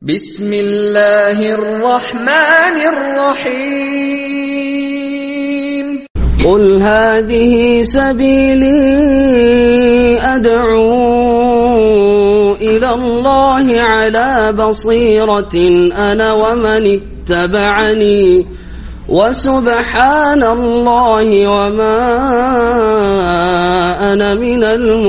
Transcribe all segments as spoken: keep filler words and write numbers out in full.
بسم الله الرحمن الرحيم قل هذه سبيلي أدعو إلى الله على بصيرة أنا ومن اتبعني وسبحان الله وما أنا من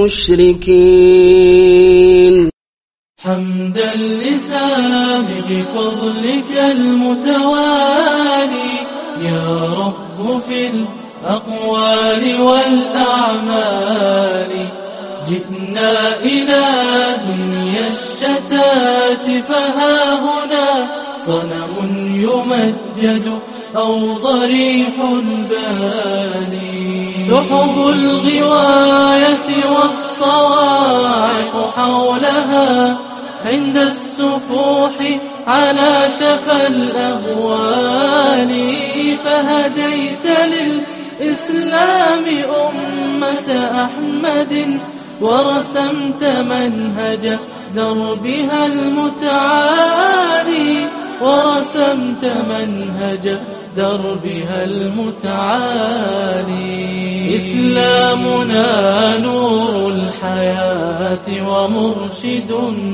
المشركين. حمدا لسابق فضلك المتوالي يا رب في الأقوال والأعمال. جئنا إلى دنيا الشتات فها هنا صنم يمجد أو ضريح باني. سحب الغواية والصواعق حولها عند السفوح على شفا الأهوال. فهديت للإسلام أمة أحمد ورسمت منهج دربها المتعالي ورسمت منهج دربها المتعالي. إسلامنا نور الحياة ومرشد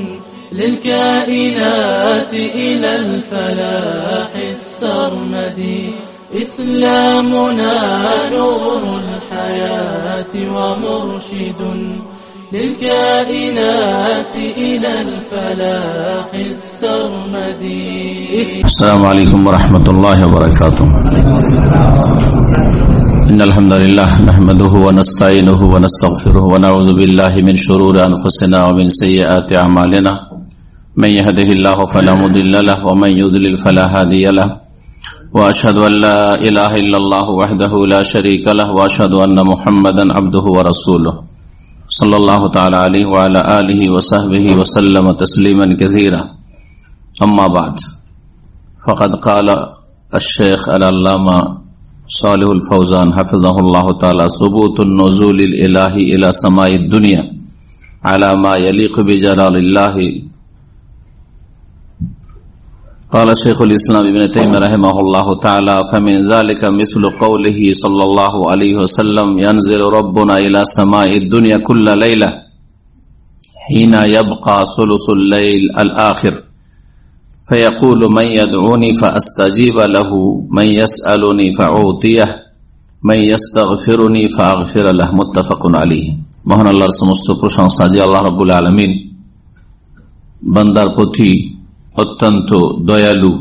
للكائنات إلى الفلاح السرمدي. إسلامنا نور الحياة ومرشد للكائنات إلى الفلاح السرمدي. السلام عليكم ورحمة الله وبركاته. إن الحمد لله نحمده ونستعينه ونستغفره ونعوذ بالله من شرور أنفسنا ومن سيئات أعمالنا. من يهده الله فلا مضل له ومن يضلل فلا هادي له. وأشهد أن لا إله إلا الله وحده لا شريك له وأشهد أن محمدا عبده ورسوله صلى الله تعالى عليه وعلى آله وصحبه وسلم تسليما كثيرا. أما بعد فقد قال الشيخ العلامة صالح الفوزان حفظه الله تعالى ثبوت النزول الإلهي إلى سماء الدنيا على ما يليق بجلال الله. قال شيخ الإسلام ابن تيمية رحمه الله تعالى فمن ذلك مثل قوله صلى الله عليه وسلم ينزل ربنا إلى سماء الدنيا كل ليلة حين يبقى ثلث الليل الآخر فيقول من يدعوني فأستجيب له من يسألني فأعطيه من يستغفرني فأغفر له متفق عليه. মহান আল্লাহর সমস্ত প্রশংসা যে আল্লাহ রাব্বুল আলামিন বান্দার প্রতি অত্যন্ত দয়ালু,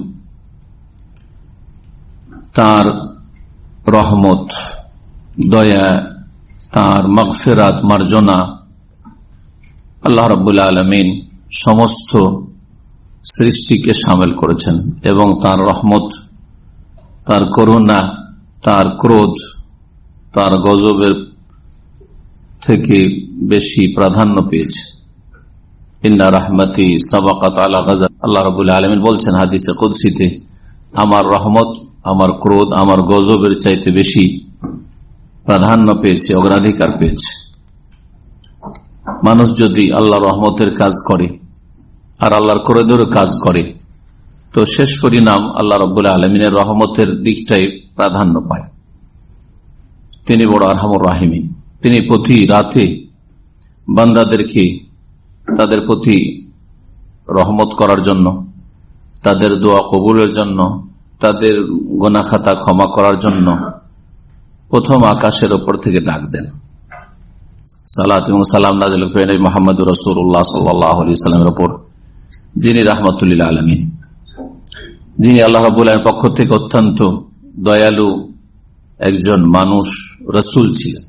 তার রহমত, দয়া, তার মাগফিরাত, মার্জনা আল্লাহ রাব্বুল আলামিন সমস্ত সৃষ্টিকে শামিল করেছেন এবং তার রহমত, তার করুণা, তার ক্রোধ, তার গজবের থেকে বেশি প্রাধান্য পেয়েছে। ইন্না রাহমাতি সাবাকাত আলা গাযাব। আল্লাহ রাব্বুল আলামিন বলছেন হাদিসে কুদসিতে, আমার রহমত, আমার ক্রোধ, আমার গজবের চাইতে বেশি প্রাধান্য পেয়েছে, অগ্রাধিকার পেয়েছে। মানুষ যদি আল্লাহর রহমতের কাজ করে আর আল্লাহর ক্রোধের কাজ করে তো শেষ পরিণাম আল্লাহ রাব্বুল আলামিনের রহমতের দিকটাই প্রাধান্য পায়। তিনি বড় আরহামুর রাহিমিন। তিনি প্রতি রাতে বান্দাদেরকে তাদের প্রতি রহমত করার জন্য, তাদের দোয়া কবুলের জন্য, তাদের গুনাহ খাতা ক্ষমা করার জন্য প্রথম আকাশের উপর থেকে ডাক দেন। সালাত এবং সালাম নাযিল করেন মুহাম্মদুর রাসূলুল্লাহ সাল্লাল্লাহু আলাইহি ওয়াসাল্লামের উপর, যিনি রাহমাতুল লিল আলামিন, যিনি আল্লাহ রাব্বুল আলামিনের পক্ষ থেকে অত্যন্ত দয়ালু একজন মানুষ, রাসূল ছিলেন।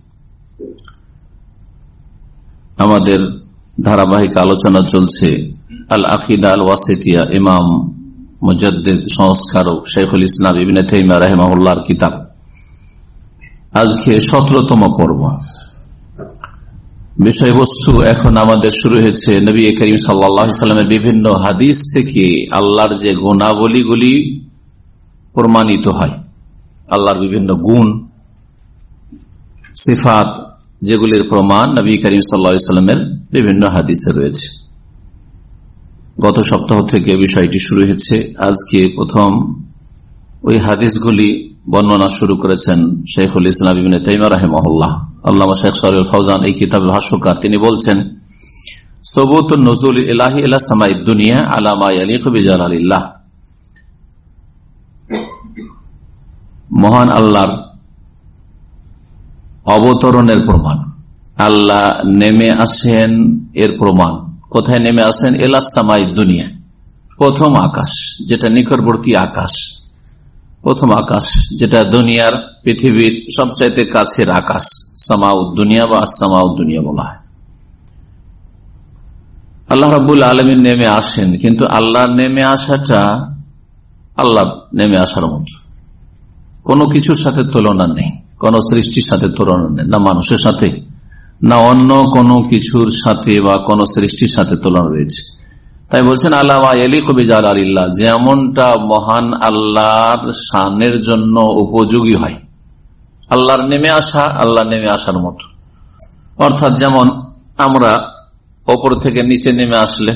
আমাদের ধারাবাহিক আলোচনা চলছে আল আকিদা আল ওয়াসিতিয়া, ইমাম মুজাদ্দিদ সংস্কারক শাইখুল ইসলাম ইবনে তাইমিয়া রাহিমাহুল্লাহর কিতাব। আজকে সতেরোতম পর্ব। বিষয়বস্তু এখন আমাদের শুরু হয়েছে নবী করিম সাল্লাল্লাহু আলাইহি ওয়াসাল্লামের বিভিন্ন হাদিস থেকে আল্লাহর যে গুণাবলীগুলি প্রমাণিত হয়, আল্লাহর বিভিন্ন গুণ, সিফাত, যেগুলির প্রমাণ নবী করিম সাল্লাল্লাহু আলাইহি ওয়াসাল্লামের বিভিন্ন হাদিসে রয়েছে। গত সপ্তাহ থেকে বিষয়টি শুরু হয়েছে। আজকে প্রথম ওই হাদিসগুলি বর্ণনা শুরু করেছেন শেখুল ইসলাম ইবনে তাইমিয়া রাহিমাহুল্লাহ। আল্লামা শেখ সালেহ ফাউজান এই কিতাবের ভাষ্যকার, তিনি বলছেন সুবুতুন নুজুল ইলাহি ইলা সামাই দুনিয়া আলা মা ইয়ালিকু বিজালালিল্লাহ, মহান আল্লাহর অবতরণের প্রমাণ, আল্লাহ নেমে আসেন এর প্রমাণ। কোথায় নেমে আসেন? ইলা সামাই দুনিয়া, প্রথম আকাশ, যেটা নিকটবর্তী আকাশ, প্রথম আকাশ যেটা দুনিয়ার পৃথিবীর সবচাইতে কাছের আকাশ, সামাউদ দুনিয়া বা সামাউদ দুনিয়া বলা হয়। আল্লাহ রাব্বুল আলামিন নেমে আসেন, কিন্তু আল্লাহ নেমে আসাটা আল্লাহ নেমে আসার মতো, কোনো কিছুর সাথে তুলনা নেই, কোন সৃষ্টির সাথে তুলনা নেই, না মানুষের সাথে না অন্য কোনো কিছুর সাথে বা কোন সৃষ্টির সাথে তুলনা রয়েছে। তাই বলছেন আল্লাহ ইয়ালিকু বিজালালিল্লাহ, যেমনটা মহান আল্লাহর শানের জন্য উপযোগী হয়, আল্লাহর নেমে আসা আল্লাহ নেমে আসার মতো। অর্থাৎ যেমন আমরা ওপর থেকে নিচে নেমে আসলে,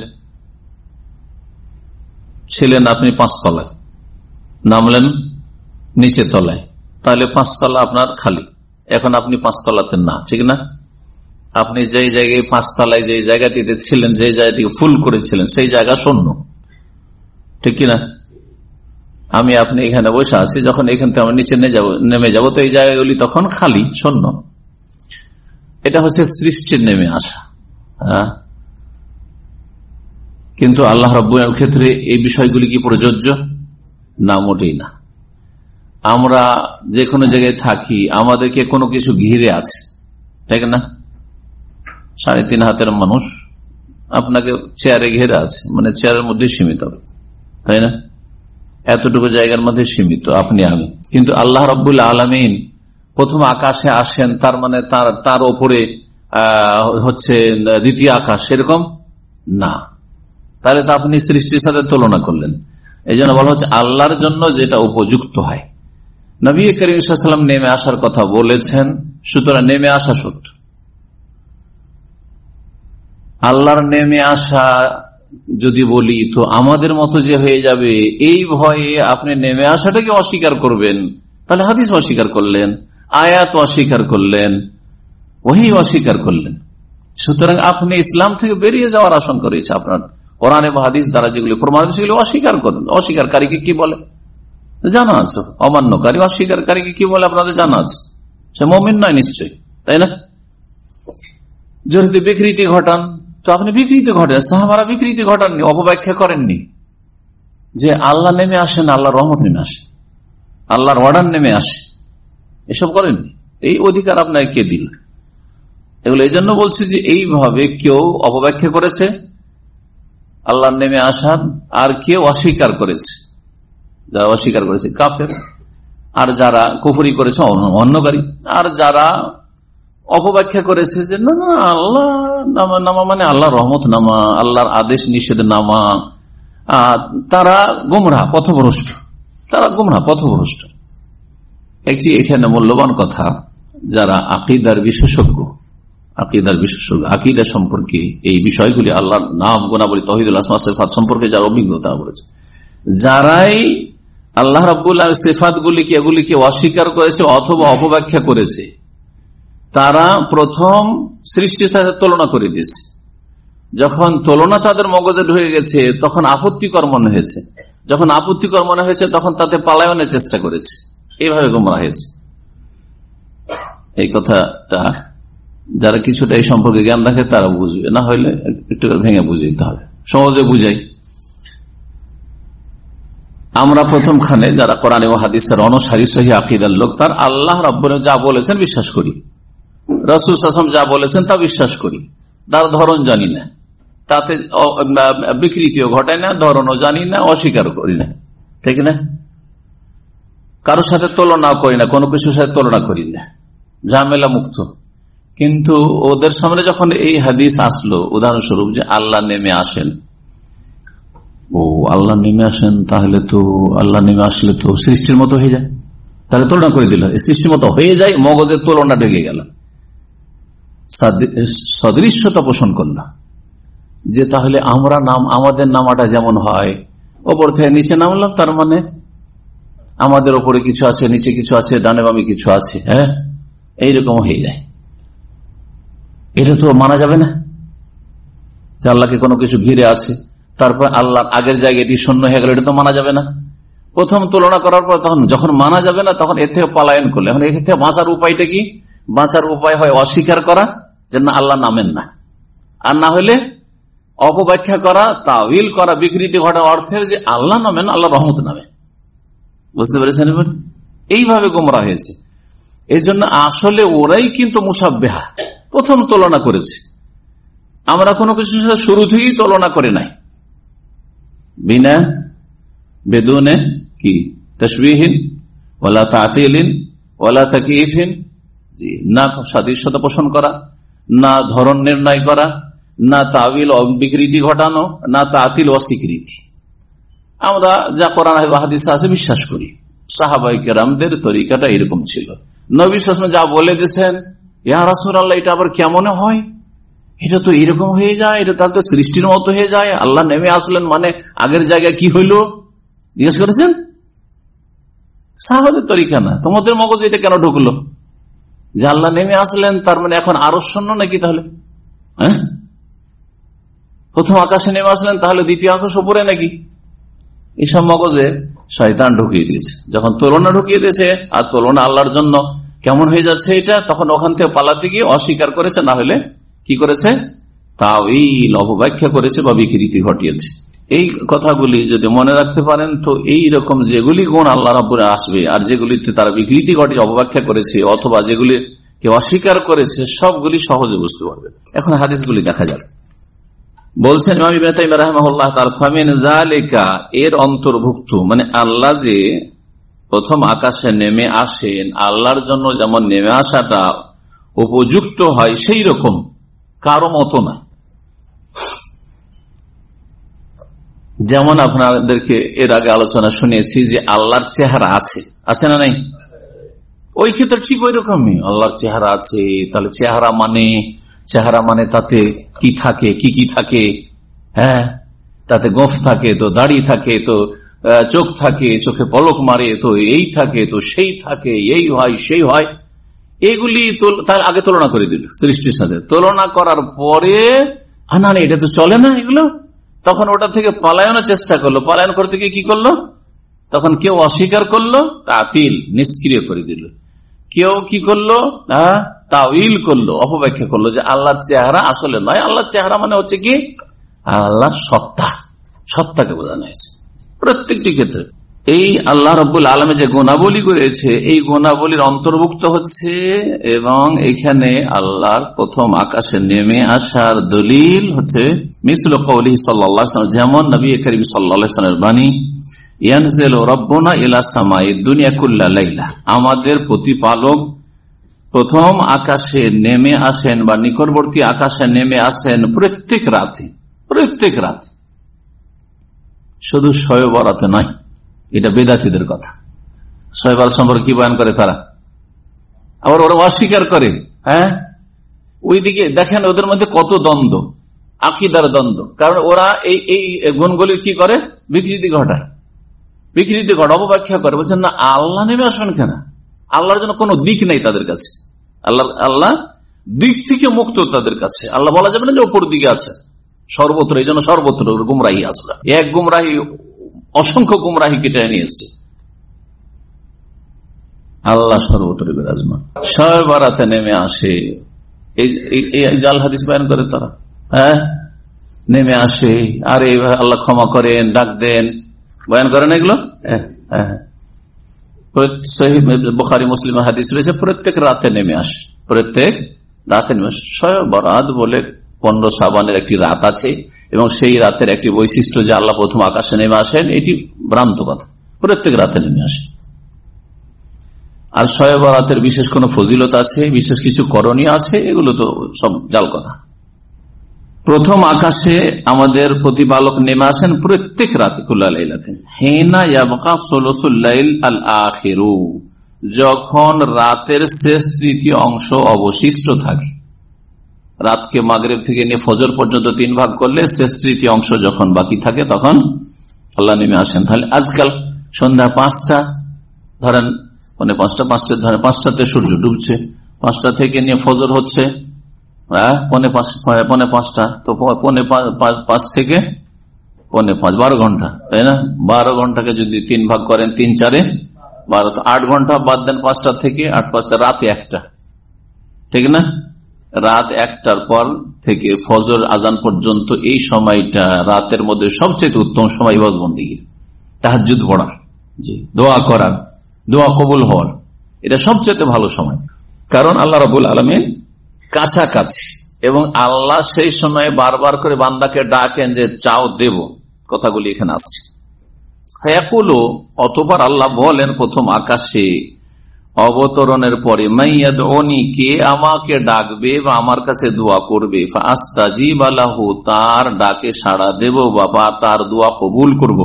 ছিলেন আপনি পাঁচতলায়, নামলেন নিচে তলায়, তাহলে পাঁচতলা আপনার খালি, এখন আপনি পাঁচতলাতে না, ঠিক না? আপনি যেই জায়গায় পাঁচতলায় যে জায়গাটিতে ছিলেন, যে জায়গাটিকে ফুল করেছিলেন, সেই জায়গা শূন্য, ঠিক কিনা? আমি আপনি এখানে বসে আছি, যখন এখান থেকে আমরা নিচে নেমে যাব তো এই জায়গাগুলি তখন খালি শূন্য। এটা হচ্ছে সৃষ্টির নেমে আসা। হ্যাঁ, কিন্তু আল্লাহ রাব্বুল ক্ষেত্রে এই বিষয়গুলি কি প্রযোজ্য? না, মোটেই না। আমরা যে কোনো জায়গায় থাকি, আমাদেরকে কোনো কিছু ঘিরে আছে, ঠিক না? সাড়ে তিন হাতের মানুষ আপনাকে চেয়ারে ঘিরে আছে, মানে চেয়ারের মধ্যে সীমিত, তাই না? এতটুকু জায়গার মধ্যে সীমিত আপনি আমি। কিন্তু আল্লাহ রাব্বুল আলামিন প্রথম আকাশে আসেন, তার মানে তার তার ওপরে হচ্ছে দ্বিতীয় আকাশ, সেরকম না। তাহলে তো আপনি সৃষ্টির সাথে তুলনা করলেন। এই জন্য বলা হচ্ছে আল্লাহর জন্য যেটা উপযুক্ত হয়। নবী করিম সাল্লাল্লাহু আলাইহি ওয়াসাল্লাম নেমে আসার কথা বলেছেন, সুতরাং নেমে আসা সত্য। আল্লাহর নেমে আসা যদি বলি তো আমাদের মতো যে হয়ে যাবে, এই ভয়ে আপনি নেমে আসাটাকে অস্বীকার করবেন, তাহলে হাদিস অস্বীকার করলেন, আয়াত অস্বীকার করলেন, ওহী অস্বীকার করলেন। সুতরাং আপনি ইসলাম থেকে বেরিয়ে যাওয়ার আশঙ্কা রয়েছে আপনার। কোরআন এবং হাদিস দ্বারা যেগুলি প্রমাণ সেগুলি অস্বীকার করেন। অস্বীকারীকে কি বলে জানা আছে, অমান্যকারী অস্বীকারীকে কি বলে আপনাদের জানা আছে, সে মুমিন নয় নিশ্চয়, তাই না? যদি বিকৃতি ঘটান তো আপনি বিকৃতি ঘটেন, সাহাবারা বিকৃতি ঘটাননি, অপব্যাখ্যা করেননি যে আল্লাহ নেমে আসেন, আল্লাহর রহমত নেমে আসে, আল্লাহর অর্ডার নেমে আসে, এসব করেননি। এই অধিকার আপনাকে কে দিল? এগুলো এই জন্য বলছি যে এইভাবে কেউ অপব্যাখ্যা করেছে আল্লাহর নেমে আসার, আর কেউ অস্বীকার করেছে, যারা অস্বীকার করেছে কাফের, আর যারা কুফরি করেছে অন্যকারী, আর যারা অপব্যাখ্যা করেছে যে না না আল্লাহ নামা নামা মানে আল্লাহ রহমত নামা, আল্লাহর আদেশ নিষেধ নামা, তারা গুমরাহ পথভ্রষ্ট, তারা গুমরাহ পথভ্রষ্ট। একটি এখানে মূল্যবান কথা, যারা আকীদার বিশেষজ্ঞ, আকীদার বিশেষজ্ঞ আকীদা সম্পর্কে এই বিষয়গুলি, আল্লাহর নাম গুণাবলী তাওহীদুল আসমা সিফাত সম্পর্কে যারা অভিজ্ঞতা বলেছে, যারাই আল্লাহ রাব্বুল আলামিনের সিফাতগুলিকে এগুলিকে অস্বীকার করেছে অথবা অপব্যাখ্যা করেছে, তারা প্রথম সৃষ্টির সাথে তুলনা করে দিয়েছে। যখন তুলনা তাদের মগজে ঢুকে গেছে তখন আপত্তিকর মনে হয়েছে, যখন আপত্তিকর মনে হয়েছে তখন তাতে পালায়নের চেষ্টা করেছে, এইভাবে গোমরাহ হয়েছে। এই কথাটা যারা কিছুটা এই সম্পর্কে জ্ঞান রাখে তারা বুঝবে, না হলে একটু ভেঙে বুঝাইতে হবে, সহজে বুঝাই। আমরা প্রথমখানে যারা কোরআন এবং হাদিসের অনুসারী সহি আকীদার লোক, তার আল্লাহ রাব্বুল যা বলেছেন বিশ্বাস করি, রাসূল সাল্লাল্লাহু আলাইহি ওয়াসাল্লাম যা বলেছেন তা বিশ্বাস করি, তার ধরন জানি না, তাতে বিকৃতিও ঘটায় না, ধরনও জানি না, অস্বীকার করি না, ঠিক না? কারোর সাথে তুলনা করি না, কোনো কিছুর সাথে তুলনা করি না, ঝামেলা মুক্ত। কিন্তু ওদের সামনে যখন এই হাদিস আসলো, উদাহরণস্বরূপ যে আল্লাহ নেমে আসেন, ও আল্লাহ নেমে আসেন, তাহলে তো আল্লাহ নেমে আসলে তো সৃষ্টির মতো হয়ে যায়, তাহলে তুলনা করে দিল, সৃষ্টির মতো হয়ে যায়, মগজের তুলনা ঢেকে গেল, সদৃশ্যতা পোষণ করল। যে তাহলে আমরা নাম আমাদের নামাটা যেমন হয় ওপর থেকে নিচে নামলাম, তার মানে আমাদের ওপরে কিছু আছে, নিচে কিছু আছে, ডানে বামে কিছু আছে, হ্যাঁ এইরকম হয়ে যায়। এটা তো মানা যাবে না যে আল্লাহকে কোনো কিছু ঘিরে আছে, তারপর আল্লাহর আগের জায়গাটি শূন্য হয়ে গেল, এটা তো মানা যাবে না। প্রথম তুলনা করার পর তখন যখন মানা যাবে না তখন এর থেকে পলায়ন করলে, এখন এর থেকে বাঁচার উপায়টা কি? বাঁচার উপায় হয় অস্বীকার করা যে না আল্লাহ নামেন না, আর না হলে অপব্যাখ্যা করা, তাওয়িল করা, বিকৃতি ঘটা অর্থের যে আল্লাহ নামেন, আল্লাহ রহমত নামে। বুঝতে পেরেছেন? এইভাবে গোমরা হয়েছে। এই জন্য আসলে ওরাই কিন্তু মুসাব্বেহা, প্রথম তুলনা করেছে। আমরা কোনো কিছুর সাথে শুরু থেকেই তুলনা করে নাই, বিনা বেদুনে কি তাশবিহিন ওয়ালা তাতিলিন ওয়ালা তাকয়িফিন, জি না সাদৃশ্যতা পোষণ করা, না ধরন নির্ণয় করা, না তাবিল বিকৃতি ঘটানো, না তাতিল অস্বীকৃতি। আমরা যা কোরআন হাদিসে আছে বিশ্বাস করি। সাহাবায়ে কেরামদের তরিকাটা এরকম ছিল। নবী সাল্লাল্লাহু আলাইহি ওয়াসাল্লাম যা বলে দিয়েছেন, ইয়া রাসূলুল্লাহ এটা আবার কেমন হয়, এটা তো এরকম হয়ে যায়, এটা তাহলে তো সৃষ্টির মতো হয়ে যায়, আল্লাহ নেমে আসলেন মানে আগের জায়গায় কি হইল জিজ্ঞেস করেছেন? সাহাবাদের তরিকা না। তোমাদের মগজে এটা কেন ঢুকলো যে আল্লাহ নেমে আসলেন তার মানে এখন আরো শূন্য নাকি? তাহলে হ্যাঁ প্রথম আকাশে নেমে আসলেন তাহলে দ্বিতীয় আকাশ উপরে নাকি? এইসব মগজে শয়তান ঢুকিয়ে দিয়েছে। যখন তুলনা ঢুকিয়ে দিয়েছে আর তুলনা আল্লাহর জন্য কেমন হয়ে যাচ্ছে এটা, তখন ওখান থেকে পালাতে গিয়ে অস্বীকার করেছে, না হলে কি করেছে? তাওয়িল অপব্যাখ্যা করেছে বা বিকৃতি ঘটিয়েছে। এই কথাগুলি যদি মনে রাখতে পারেন তো এই রকম যেগুলি গুণ আল্লাহ রাব্বুল আসবে আর যেগুলিতে তারা বিকৃতি ঘটিয়ে অপব্যাখ্যা করেছে অথবা যেগুলিকে অস্বীকার করেছে সবগুলি সহজে বুঝতে পারবে। এখন হাদিসগুলি দেখা যাক। বলছেন ইমাম ইবনে তাইমিয়া রাহিমাহুল্লাহ তাআলা, ফামিন যালিকা, এর অন্তর্ভুক্ত মানে আল্লাহ যে প্রথম আকাশে নেমে আসেন, আল্লাহর জন্য যেমন নেমে আসাটা উপযুক্ত হয় সেই রকম কারো মতো না। যেমন আপনাদেরকে এর আগে আলোচনা শুনিয়েছি যে আল্লাহর চেহারা আছে, আছে না নাই? ওই ক্ষেত্রে ঠিক ওই রকমই আল্লাহর চেহারা আছে। তাহলে চেহারা মানে চেহারা মানে তাতে কি থাকে, কি কি থাকে? হ্যাঁ, তাতে গোঁফ থাকে, তো দাড়ি থাকে, তো চোখ থাকে, চোখে পলক মারে, তো এই থাকে, তো সেই থাকে, এই হয় সেই হয়। এইগুলি তার আগে তুলনা করে দিল সৃষ্টির সাথে। তুলনা করার পরে না না এটা তো চলে না এগুলো, তখন ওটা থেকে পালায়নের চেষ্টা করলো। পালায়ন করতে গিয়ে কি করলো? তখন কেউ অস্বীকার করলো, তাতিল নিষ্ক্রিয় করে দিল। কেউ কি করলো? তাওয়িল করলো, অপব্যাখ্যা করলো যে আল্লাহর চেহারা আসলে নয়। আল্লাহর চেহারা মানে হচ্ছে কি? আল্লাহর সত্তা, সত্তাকে বোঝানো হয়েছে প্রত্যেকটি ক্ষেত্রে। এই আল্লাহ রাব্বুল আলামিন যে গুণাবলী করেছে এই গুণাবলীর অন্তর্ভুক্ত হচ্ছে, এবং এখানে আল্লাহর প্রথম আকাশে নেমে আসার দলিল হচ্ছে মিসলু কওলিহি সাল্লাল্লাহু আলাইহি ওয়াসাল্লাম, যেমন নবী করিম সাল্লাল্লাহু আলাইহি ওয়াসাল্লামের বাণী, ইয়ানজিলু রাব্বুনা ইলা সামাই দুনিয়া কুল্লা লাইলা, আমাদের প্রতিপালক প্রথম আকাশে নেমে আসেন বা নিকটবর্তী আকাশে নেমে আসেন প্রত্যেক রাতে, প্রত্যেক রাতে, শুধু শবে বরাতে নয়। এটা বেদাতীদের কথা। শবে বরাত সম্পর্কে কি বয়ান করে তারা? আবার ওরা অস্বীকার করে। হ্যাঁ, ওইদিকে দেখেন ওদের মধ্যে কত দ্বন্দ্ব, আকীদার দ্বন্দ্ব। কারণ ওরা এই এই গুণগুলি কি করে? বিকৃতি ঘটায়, বিকৃতি ঘটা, অপব্যাখ্যা করে। বলছেন না আল্লাহ নেমে আসবেন কেন? আল্লাহর জন্য কোনো দিক নেই তাদের কাছে। আল্লাহ আল্লাহ দিক থেকে মুক্ত তাদের কাছে। আল্লাহ বলা যাবে না যে ওপর দিকে আছে সর্বত্র, এই জন্য সর্বত্র গুমরাহি আসলে এক গুমরাহি অসংখ্য গুমরাহি কেটে নিয়ে এসছে। আল্লাহ সর্বত্র বিরাজমান। শবে বরাতে নেমে আসে, এই জাল হাদিস বয়ান করে তারা। হ্যাঁ, নেমে আসে, আর এইভাবে আল্লাহ ক্ষমা করেন, ডাক দেন, বয়ান করেন এগুলো। হ্যাঁ, বুখারী মুসলিমের হাদিস রয়েছে প্রত্যেক রাতে নেমে আসে, প্রত্যেক রাতে নেমে আসে। শবে বরাত বলে পনেরো শাবানের একটি রাত আছে, এবং সেই রাতের একটি বৈশিষ্ট্য যে আল্লাহ প্রথম আকাশে নেমে আসেন, এটি ভ্রান্ত কথা। প্রত্যেক রাতে নেমে আসে। আর শবে বরাতের বিশেষ কোন ফজিলত আছে, বিশেষ কিছু করণীয় আছে, এগুলো তো সব জাল কথা। প্রথম আকাশে আমাদের প্রতিপালক নেমে আসেন প্রত্যেক রাতে, কুল্লা লাইলাতে, হিনা ইয়াবকা সুলুসুল লাইল আল আখিরু, যখন রাতের শেষ তৃতীয় অংশ অবশিষ্ট থাকে। রাতকে মাগরিব থেকে নিয়ে ফজর পর্যন্ত তিন ভাগ করলে শেষ তৃতীয় অংশ যখন বাকি থাকে তখন আল্লাহ নেমে আসেন। তাহলে আজকাল সন্ধ্যা পাঁচটা ধরেন, মানে পাঁচটা পাঁচটা ধরেন পাঁচটাতে সূর্য ডুবছে, পাঁচটা থেকে নিয়ে ফজর হচ্ছে পৌনে পাঁচ পৌনে পাঁচটা, তো পৌনে পাঁচ থেকে পৌনে পাঁচ বারো ঘন্টা, তাই না? বারো ঘন্টাকে যদি তিন ভাগ করেন, তিন চারে বারো, তো আট ঘন্টা বাদ দেন পাঁচটা থেকে, আট পাঁচটা রাতে একটা, ঠিক না? রাত একটার পর থেকে ফজর আজান পর্যন্ত এই সময়টা রাতের মধ্যে সবচেয়ে উত্তম সময় ইবাদত বন্দেগীর, তাহাজ্জুদ পড়ার, জি, দোয়া করার, দোয়া কবুল হওয়ার, এটা সবচেয়ে ভালো সময়। কারণ আল্লাহ রাব্বুল আলামিন কাছাকাছি, এবং আল্লাহ সেই সময় বারবার করে বান্দাকে ডাকেন যে চাও দেব, কথাগুলি এখানে আসছে। ইয়াকুলু, অতঃপর আল্লাহ বলেন প্রথম আকাশে অবতরণের পরে, মাইয়াদউনি, কে আমাকে ডাকবে বা আমার কাছে দোয়া করবে, ফাআস্তাজিব লাহু, তার ডাকে সাড়া দেব বাবা, তার দোয়া কবুল করব।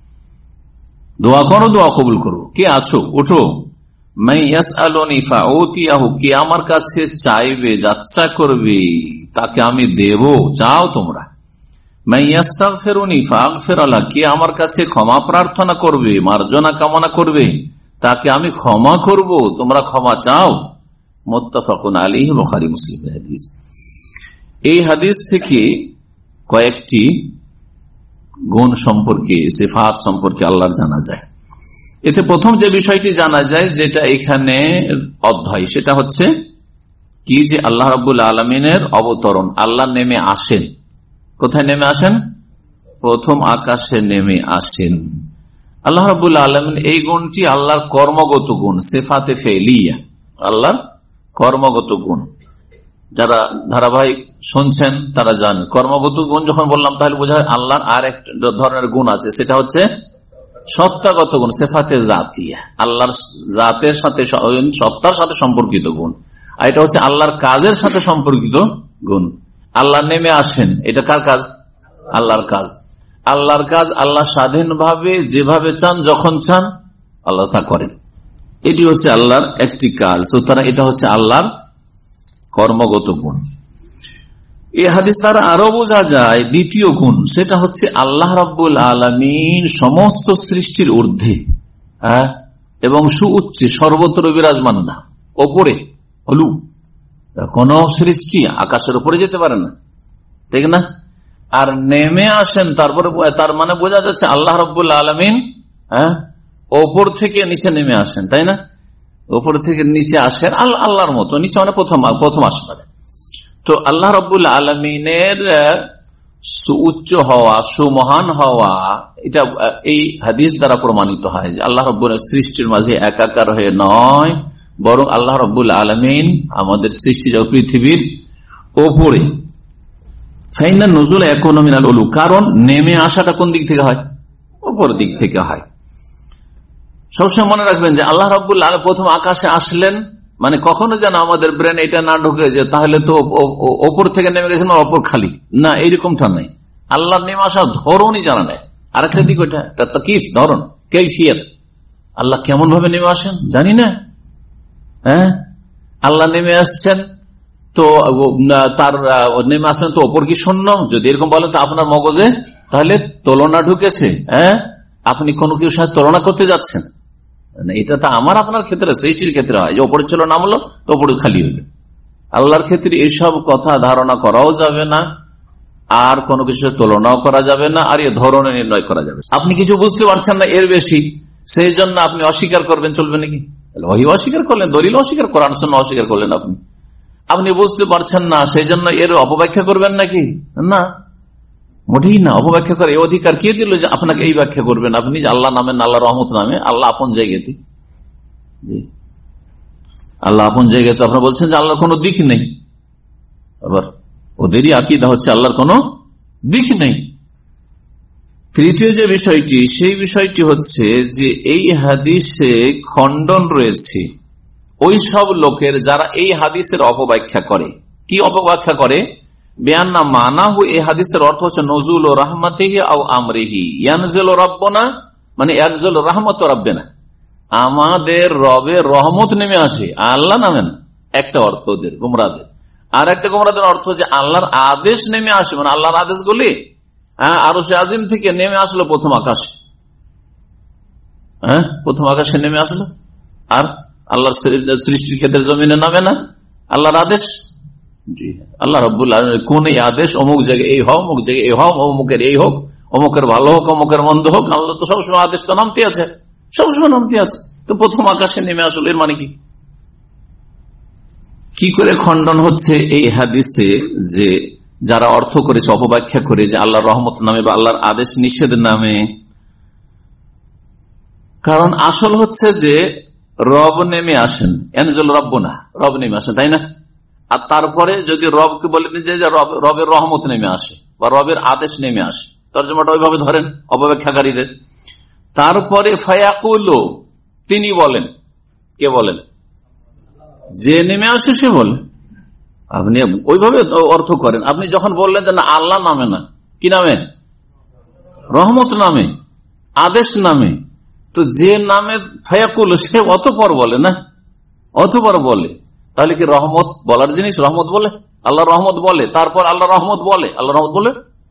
দোয়া করো, দোয়া কবুল করব। কে আছো, ওঠো। মাইয়াসআলুনি ফাউতিয়াহু, কে আমার কাছে চাইবে, যাচ্ছা করবে, তাকে আমি দেব, চাও তোমরা। মাইয়াস্তাগফিরুনি ফাগফির লাহু, কে আমার কাছে ক্ষমা প্রার্থনা করবে, মার্জনা কামনা করবে, তাকে আমি ক্ষমা করব, তোমরা ক্ষমা চাও। মুত্তাফাকুন আলাইহি, বুখারী মুসলিমের হাদিস। এই হাদিস থেকে কয়েকটি গুণ সম্পর্কে, সিফাত সম্পর্কে আল্লাহর জানা যায়। এতে প্রথম যে বিষয়টি জানা যায়, যেটা এখানে অধ্যায়, সেটা হচ্ছে কি, যে আল্লাহ রাব্বুল আলামিনের অবতরণ, আল্লাহ নেমে আসেন। কোথায় নেমে আসেন? প্রথম আকাশে নেমে আসেন। আল্লাহ রাব্বুল আলামিন, এই গুণটি আল্লাহর কর্মগত গুণ, সিফাতে ফেলিয়া, আল্লাহর কর্মগত গুণ। যারা ধারাবাহিক শুনছেন তারা জানেন, কর্মগত গুণ যখন বললাম তাহলে বোঝা হয় আল্লাহর আর এক ধরনের গুণ আছে, সেটা হচ্ছে সত্তাগত গুণ, সিফাতে জাতিয়া, আল্লাহর জাতের সাথে, সত্তার সাথে সম্পর্কিত গুণ। আর এটা হচ্ছে আল্লাহর কাজের সাথে সম্পর্কিত গুণ। আল্লাহ নেমে আসেন, এটা কার কাজ? আল্লাহর কাজ। আল্লাহর কাজ আল্লাহ স্বাধীনভাবে যেভাবে চান, যখন চান, আল্লাহ তা করেন। এটি হচ্ছে আল্লাহর একটি কাজ। সুতরাং এটা হচ্ছে আল্লাহর কর্মগত গুণ। এই হাদিস দ্বারা আরো বোঝা যায় দ্বিতীয় গুণ, সেটা হচ্ছে আল্লাহ রাব্বুল আলামিন সমস্ত সৃষ্টির ঊর্ধ্বে, হ্যাঁ, এবং সুউচ্চে, সর্বত্র বিরাজমান না, ওপরে হলু। কোন সৃষ্টি আকাশের উপরে যেতে পারে না, ঠিক না? আর নেমে আসেন, তারপরে তার মানে বোঝা যাচ্ছে আল্লাহ রাব্বুল আলামিন, হ্যাঁ, ওপর থেকে নিচে নেমে আসেন, তাই না? ওপর থেকে নিচে আসেন আল্লাহ, আল্লাহর মতো নিচে, মানে প্রথম প্রথম আসমানে। তো আল্লাহ রাব্বুল আলামিনের সুউচ্চ হওয়া, সুমহান হওয়া, এটা এই হাদিস দ্বারা প্রমাণিত হয় যে আল্লাহ রাব্বুল সৃষ্টির মাঝে একাকার হয়ে নয়, বরং আল্লাহ রাব্বুল আলামিন আমাদের সৃষ্টি জগৎ পৃথিবীর ওপরে। ফাইনাল নুজুল ইয়াকুনু মিনাল উলু, কারণ নেমে আসাটা কোন দিক থেকে হয়? উপর দিক থেকে হয়। সবসময় মনে রাখবেন যে আল্লাহ রাব্বুল আলামিন প্রথম আকাশে আসলেন, মানে কখনো যেন আমাদের ব্রেন এটা না ঢুকে যে তাহলে তো ওপর থেকে নেমে গেছেন, ওপর খালি না, এইরকমটা নাই। আল্লাহর নেমে আসার ধরনই জানা নেই। আরেকটা দিক ওইটা তাকিফ, ধরন, কাইফিয়ত, আল্লাহ কেমন ভাবে নেমে আসেন জানি না। হ্যাঁ, আল্লাহ নেমে আসছেন তো তার নেমে আসছেন তো ওপর কি শূন্য, যদি এরকম বলেন তো আপনার মগজে তাহলে তুলনা ঢুকেছে। হ্যাঁ, আপনি কোনো কিছু সাথে তুলনা করতে যাচ্ছেন, এটা তো আমার আপনার ক্ষেত্রে, সৃষ্টির ক্ষেত্রে হয় যে ওপরে ছিল নামলো তো ওপরে খালি হইল। আল্লাহর ক্ষেত্রে এইসব কথা ধারণা করাও যাবে না, আর কোনো কিছু তুলনাও করা যাবে না, আর এ ধরনের নির্ণয় করা যাবে। আপনি কিছু বুঝতে পারছেন না এর বেশি, সেই জন্য আপনি অস্বীকার করবেন, চলবে নাকি? ওহী অস্বীকার করলেন, দলিল অস্বীকার, কোরআন সুন্নাহ অস্বীকার করলেন। আপনি আপনি বুঝতে পারছেন না, সেই জন্য এর অপব্যাখ্যা করবেন নাকি? না, মোটেই না। অপব্যাখ্যা করে এই অধিকার কে দিল যে আপনাকে এই ব্যাখ্যা করবেন? আপনি আল্লাহ নামেন, আল্লাহ রহমত নামে, আল্লাহ আপন জায়গাতে, জি, আল্লাহ আপন জায়গাতে আপনারা বলছেন যে আল্লাহর কোনো দিক নেই। আবার ওদেরই আকীদা হচ্ছে আল্লাহর কোনো দিক নেই। তৃতীয় যে বিষয়টি, সেই বিষয়টি হচ্ছে যে এই হাদিসে খণ্ডন রয়েছে ওই সব লোকের যারা এই হাদিসের অপব্যাখ্যা করে। কি অপব্যাখ্যা করে? বেয়ান্না মানাহু, এই হাদিসের অর্থ হচ্ছে নজুল ও রাহমাতিহি আও আমরিহি, ইয়ানজিলু রাব্বুনা মানে ইয়ানজিলু রাহমাতু রাব্বিনা, আমাদের রবের রহমত নেমে আসে, আল্লাহ নামেন, একটা অর্থ ওদের গুমরাদের। আর একটা গোমরাহের অর্থ যে আল্লাহর আদেশ নেমে আসে, মানে আল্লাহর আদেশগুলি হ্যাঁ আরো সে আজিম থেকে নেমে আসলো প্রথম আকাশে, হ্যাঁ প্রথম আকাশে নেমে আসলো। আর আল্লাহর সৃষ্টির ক্ষেত্রে জমিনে নামে না আল্লাহর আদেশ। জি আল্লাহ রাব্বুল আলামিন কোন এই আদেশ, অমুক জায়গায় এই হোক, অমুক জায়গায় এই হোক, অমুকের এই হোক, অমুকের ভালো হোক, অমুকের মন্দ হোক, আল্লাহ তো সবসময় আদেশ তো নামতে আছে, সবসময় নামতে আছে। তো প্রথম আকাশে নেমে আসলো এর মানে কি? কি করে খণ্ডন হচ্ছে এই হাদিসে যে যারা অর্থ করেছে, অপব্যাখ্যা করে যে আল্লাহর রহমত নামে বা আল্লাহর আদেশ নিষেধ নামে? কারণ আসল হচ্ছে যে রব নেমে আসেন, এনজল রব না, রব নেমে আসেন, তাই না? আর তারপরে যদি রবকে বলে যে রবের রহমত নেমে আসে বা রবের আদেশ নেমে আসে, তর্জমাটা ওইভাবে ধরেন অপব্যাখ্যাকারীদের। তারপরে ফায়াকুল, তিনি বলেন, কে বলেন? যে নেমে আসে সে বলে। আপনি ওইভাবে অর্থ করেন। আপনি যখন বললেন যে না আল্লাহ নামে না, কি নামে? রহমত নামে, আদেশ নামে, তো যে নামে ফায়াকুল সে অতঃপর বলে না, অতঃপর বলে। তাহলে কি রহমত বলার জিনিস? রহমত বলে, আল্লাহ রহমত বলে, তারপর আল্লাহ রহমত বলে, আল্লাহ রহমত বলে,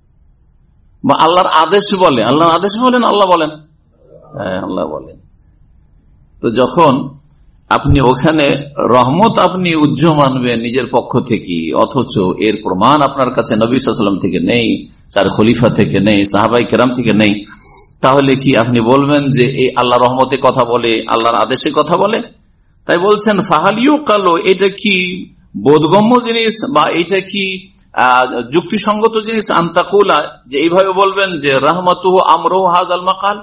বা আল্লাহর আদেশ বলে, আল্লাহর আদেশ বলেন, আল্লাহ বলেন, হ্যাঁ আল্লাহ বলেন। তো যখন আপনি ওখানে রহমত আপনি উজ্জ মানবেন নিজের পক্ষ থেকে, অথচ এর প্রমাণ আপনার কাছে নবী সাল্লাল্লাহু আলাইহি ওয়াসাল্লাম থেকে নেই, চার খলিফা থেকে নেই, সাহাবায়ে কেরাম থেকে নেই, তাহলে কি আপনি বলবেন যে এই আল্লাহ রহমতে কথা বলে, আল্লাহর আদেশে কথা বলে? তাই বলছেন ফাহালিউ কালো, এটা কি বোধগম্য জিনিস বা এটা কি যুক্তিসঙ্গত জিনিস? আন্তাকুলা, যে এইভাবে বলবেন যে রাহমাতুহু আমরুহু হাযাল মাকাল,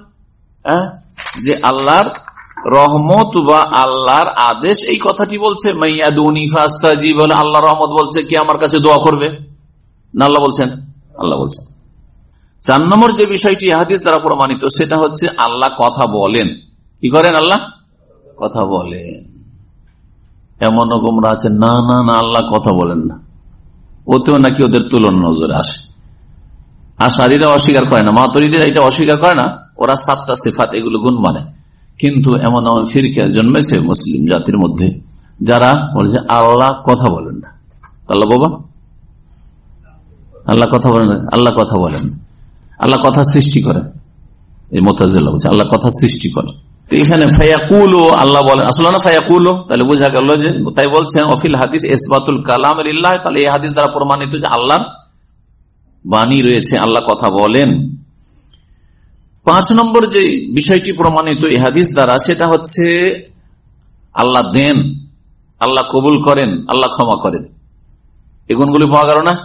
যে আল্লাহর রহমত বা আল্লাহর আদেশ এই কথাটি বলছে। মাইয়াদুনি ফাস্তাজিব, আল্লাহ রহমত বলছে কি আমার কাছে দোয়া করবে না? আল্লাহ বলছেন, আল্লাহ বলছেন। চার নম্বর যে বিষয়টি হাদিস দ্বারা প্রমাণিত সেটা হচ্ছে আল্লাহ কথা বলেন। কি করেন? আল্লাহ কথা বলেন। এমন গোমরা আছে, না না না আল্লাহ কথা বলেন না, ওতেও নাকি ওদের তুলনা নজরে আসে। আশারীরা অস্বীকার করে না, মাতুরীদের এটা অস্বীকার করে না, ওরা সাতটা সিফাত এগুলো গুণ মানে। কিন্তু এমন এমন ফিরকা জন্মেছে মুসলিম জাতির মধ্যে যারা বলছে আল্লাহ কথা বলেন না। আল্লাহ বাবা আল্লাহ কথা বলেন না, আল্লাহ কথা বলেন, আল্লাহ কথা সৃষ্টি করেন। এই মুতাজিলা বলছে আল্লাহ কথা সৃষ্টি করেন। তো এখানে ফায়াকুলু আল্লাহ বলেন, আসলে না ফায়াকুলু, তাহলে বোঝা গেল যে, তাই বলছেন অফিল হাদিস ইসবাতুল কালাম লিল্লাহ, তাহলে এই হাদিস দ্বারা প্রমাণিত যে আল্লাহর বাণী রয়েছে, আল্লাহ কথা বলেন। পাঁচ নম্বর যে বিষয়টি প্রমাণিত এই হাদিস দ্বারা সেটা হচ্ছে আল্লাহ দেন, আল্লাহ কবুল করেন, আল্লাহ ক্ষমা করেন। এই গুণগুলি পাওয়া গেল না?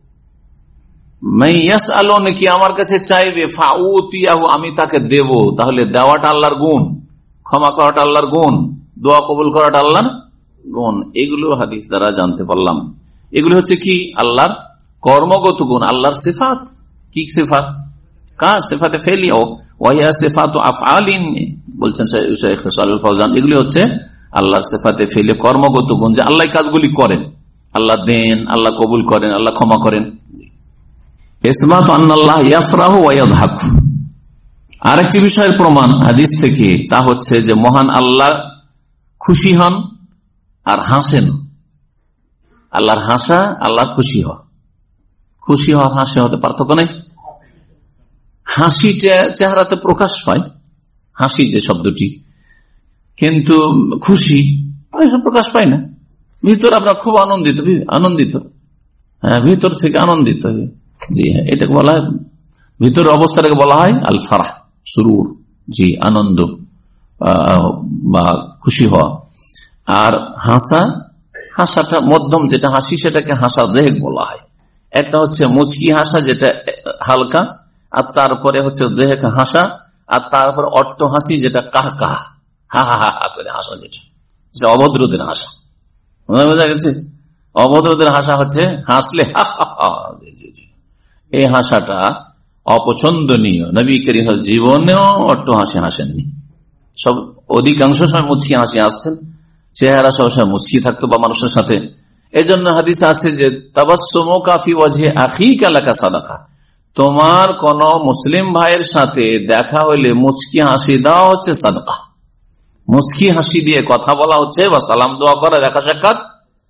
কি আমার কাছে চাইবে, ফাউতিয়াহু আমি তাকে দেব। তাহলে দেওয়াটা আল্লাহর গুণ, ক্ষমা করাটা আল্লাহর গুণ, দোয়া কবুল করাটা আল্লাহর গুণ। এগুলো হাদিস দ্বারা জানতে পারলাম। এগুলো হচ্ছে কি আল্লাহর কর্মগত গুণ, আল্লাহর সিফাত। কি সিফাত? কাজ সিফাতে ফেলিও ওয়াহিয়া সিফাতু আফআলিন, বলছেন শাইখ সালেহ ফাওজান, এগুলি হচ্ছে আল্লাহর সিফাতে ফেলি, কর্মগত গুণ, যে আল্লাহ কাজগুলি করেন। আল্লাহ দেন, আল্লাহ কবুল করেন, আল্লাহ ক্ষমা করেন। ইসবাত আন্নাল্লাহ ইয়াফরাহু ওয়া ইয়াদহাকু, আরেকটি বিষয়ের প্রমাণ হাদিস থেকে, তা হচ্ছে যে মহান আল্লাহ খুশি হন আর হাসেন। আল্লাহর হাসা, আল্লাহ খুশি হওয়া, খুশি হওয়া হাসি হতে পার্থক্য নেই। হাসি চেহারাতে প্রকাশ পায়, হাসি যে শব্দটি, কিন্তু খুশি প্রকাশ পায় না। ভিতর আপনার খুব আনন্দিত, আনন্দিত হ্যাঁ ভিতর থেকে আনন্দিত। জি হ্যাঁ, এটাকে বলা হয়, ভিতরের অবস্থাটাকে বলা হয় আল ফারাহ, সুরুর। জি, আনন্দ বা খুশি হওয়া। আর হাসা, হাসাটা মধ্যম যেটা হাসি সেটাকে হাসা দেহেক বলা হয়। একটা হচ্ছে মুচকি হাসা যেটা হালকা, আর তারপরে হচ্ছে দেহেক হাসা, আর তারপরে অট্ট হাসি যেটা কাহ কাহ হা হা হা হা করে হাসা, যেটা সেটা অভদ্রদের হাসা। বোঝা গেছে? অভদ্রদের হাসা হচ্ছে হাসলে হা হা হা, এই হাসাটা অপছন্দনীয়। নবী করিম জীবনেও অট্ট হাসি হাসেননি, সব অধিকাংশ সময় মুচকি হাসি আসতেন, চেহারা সবসময় মুচকি থাকতো বা মানুষের সাথে। এই জন্য হাদিসে আছে যে তাবাসসুমু কাফি ওয়াজহি আখিকা লাকা সাদাকা, তোমার কোন মুসলিম ভাইয়ের সাথে দেখা হইলে মুচকি হাসি দেওয়া হচ্ছে সাদকা। মুচকি হাসি দিয়ে কথা বলা হচ্ছে বা সালাম দোয়া করা, দেখা সাক্ষাৎ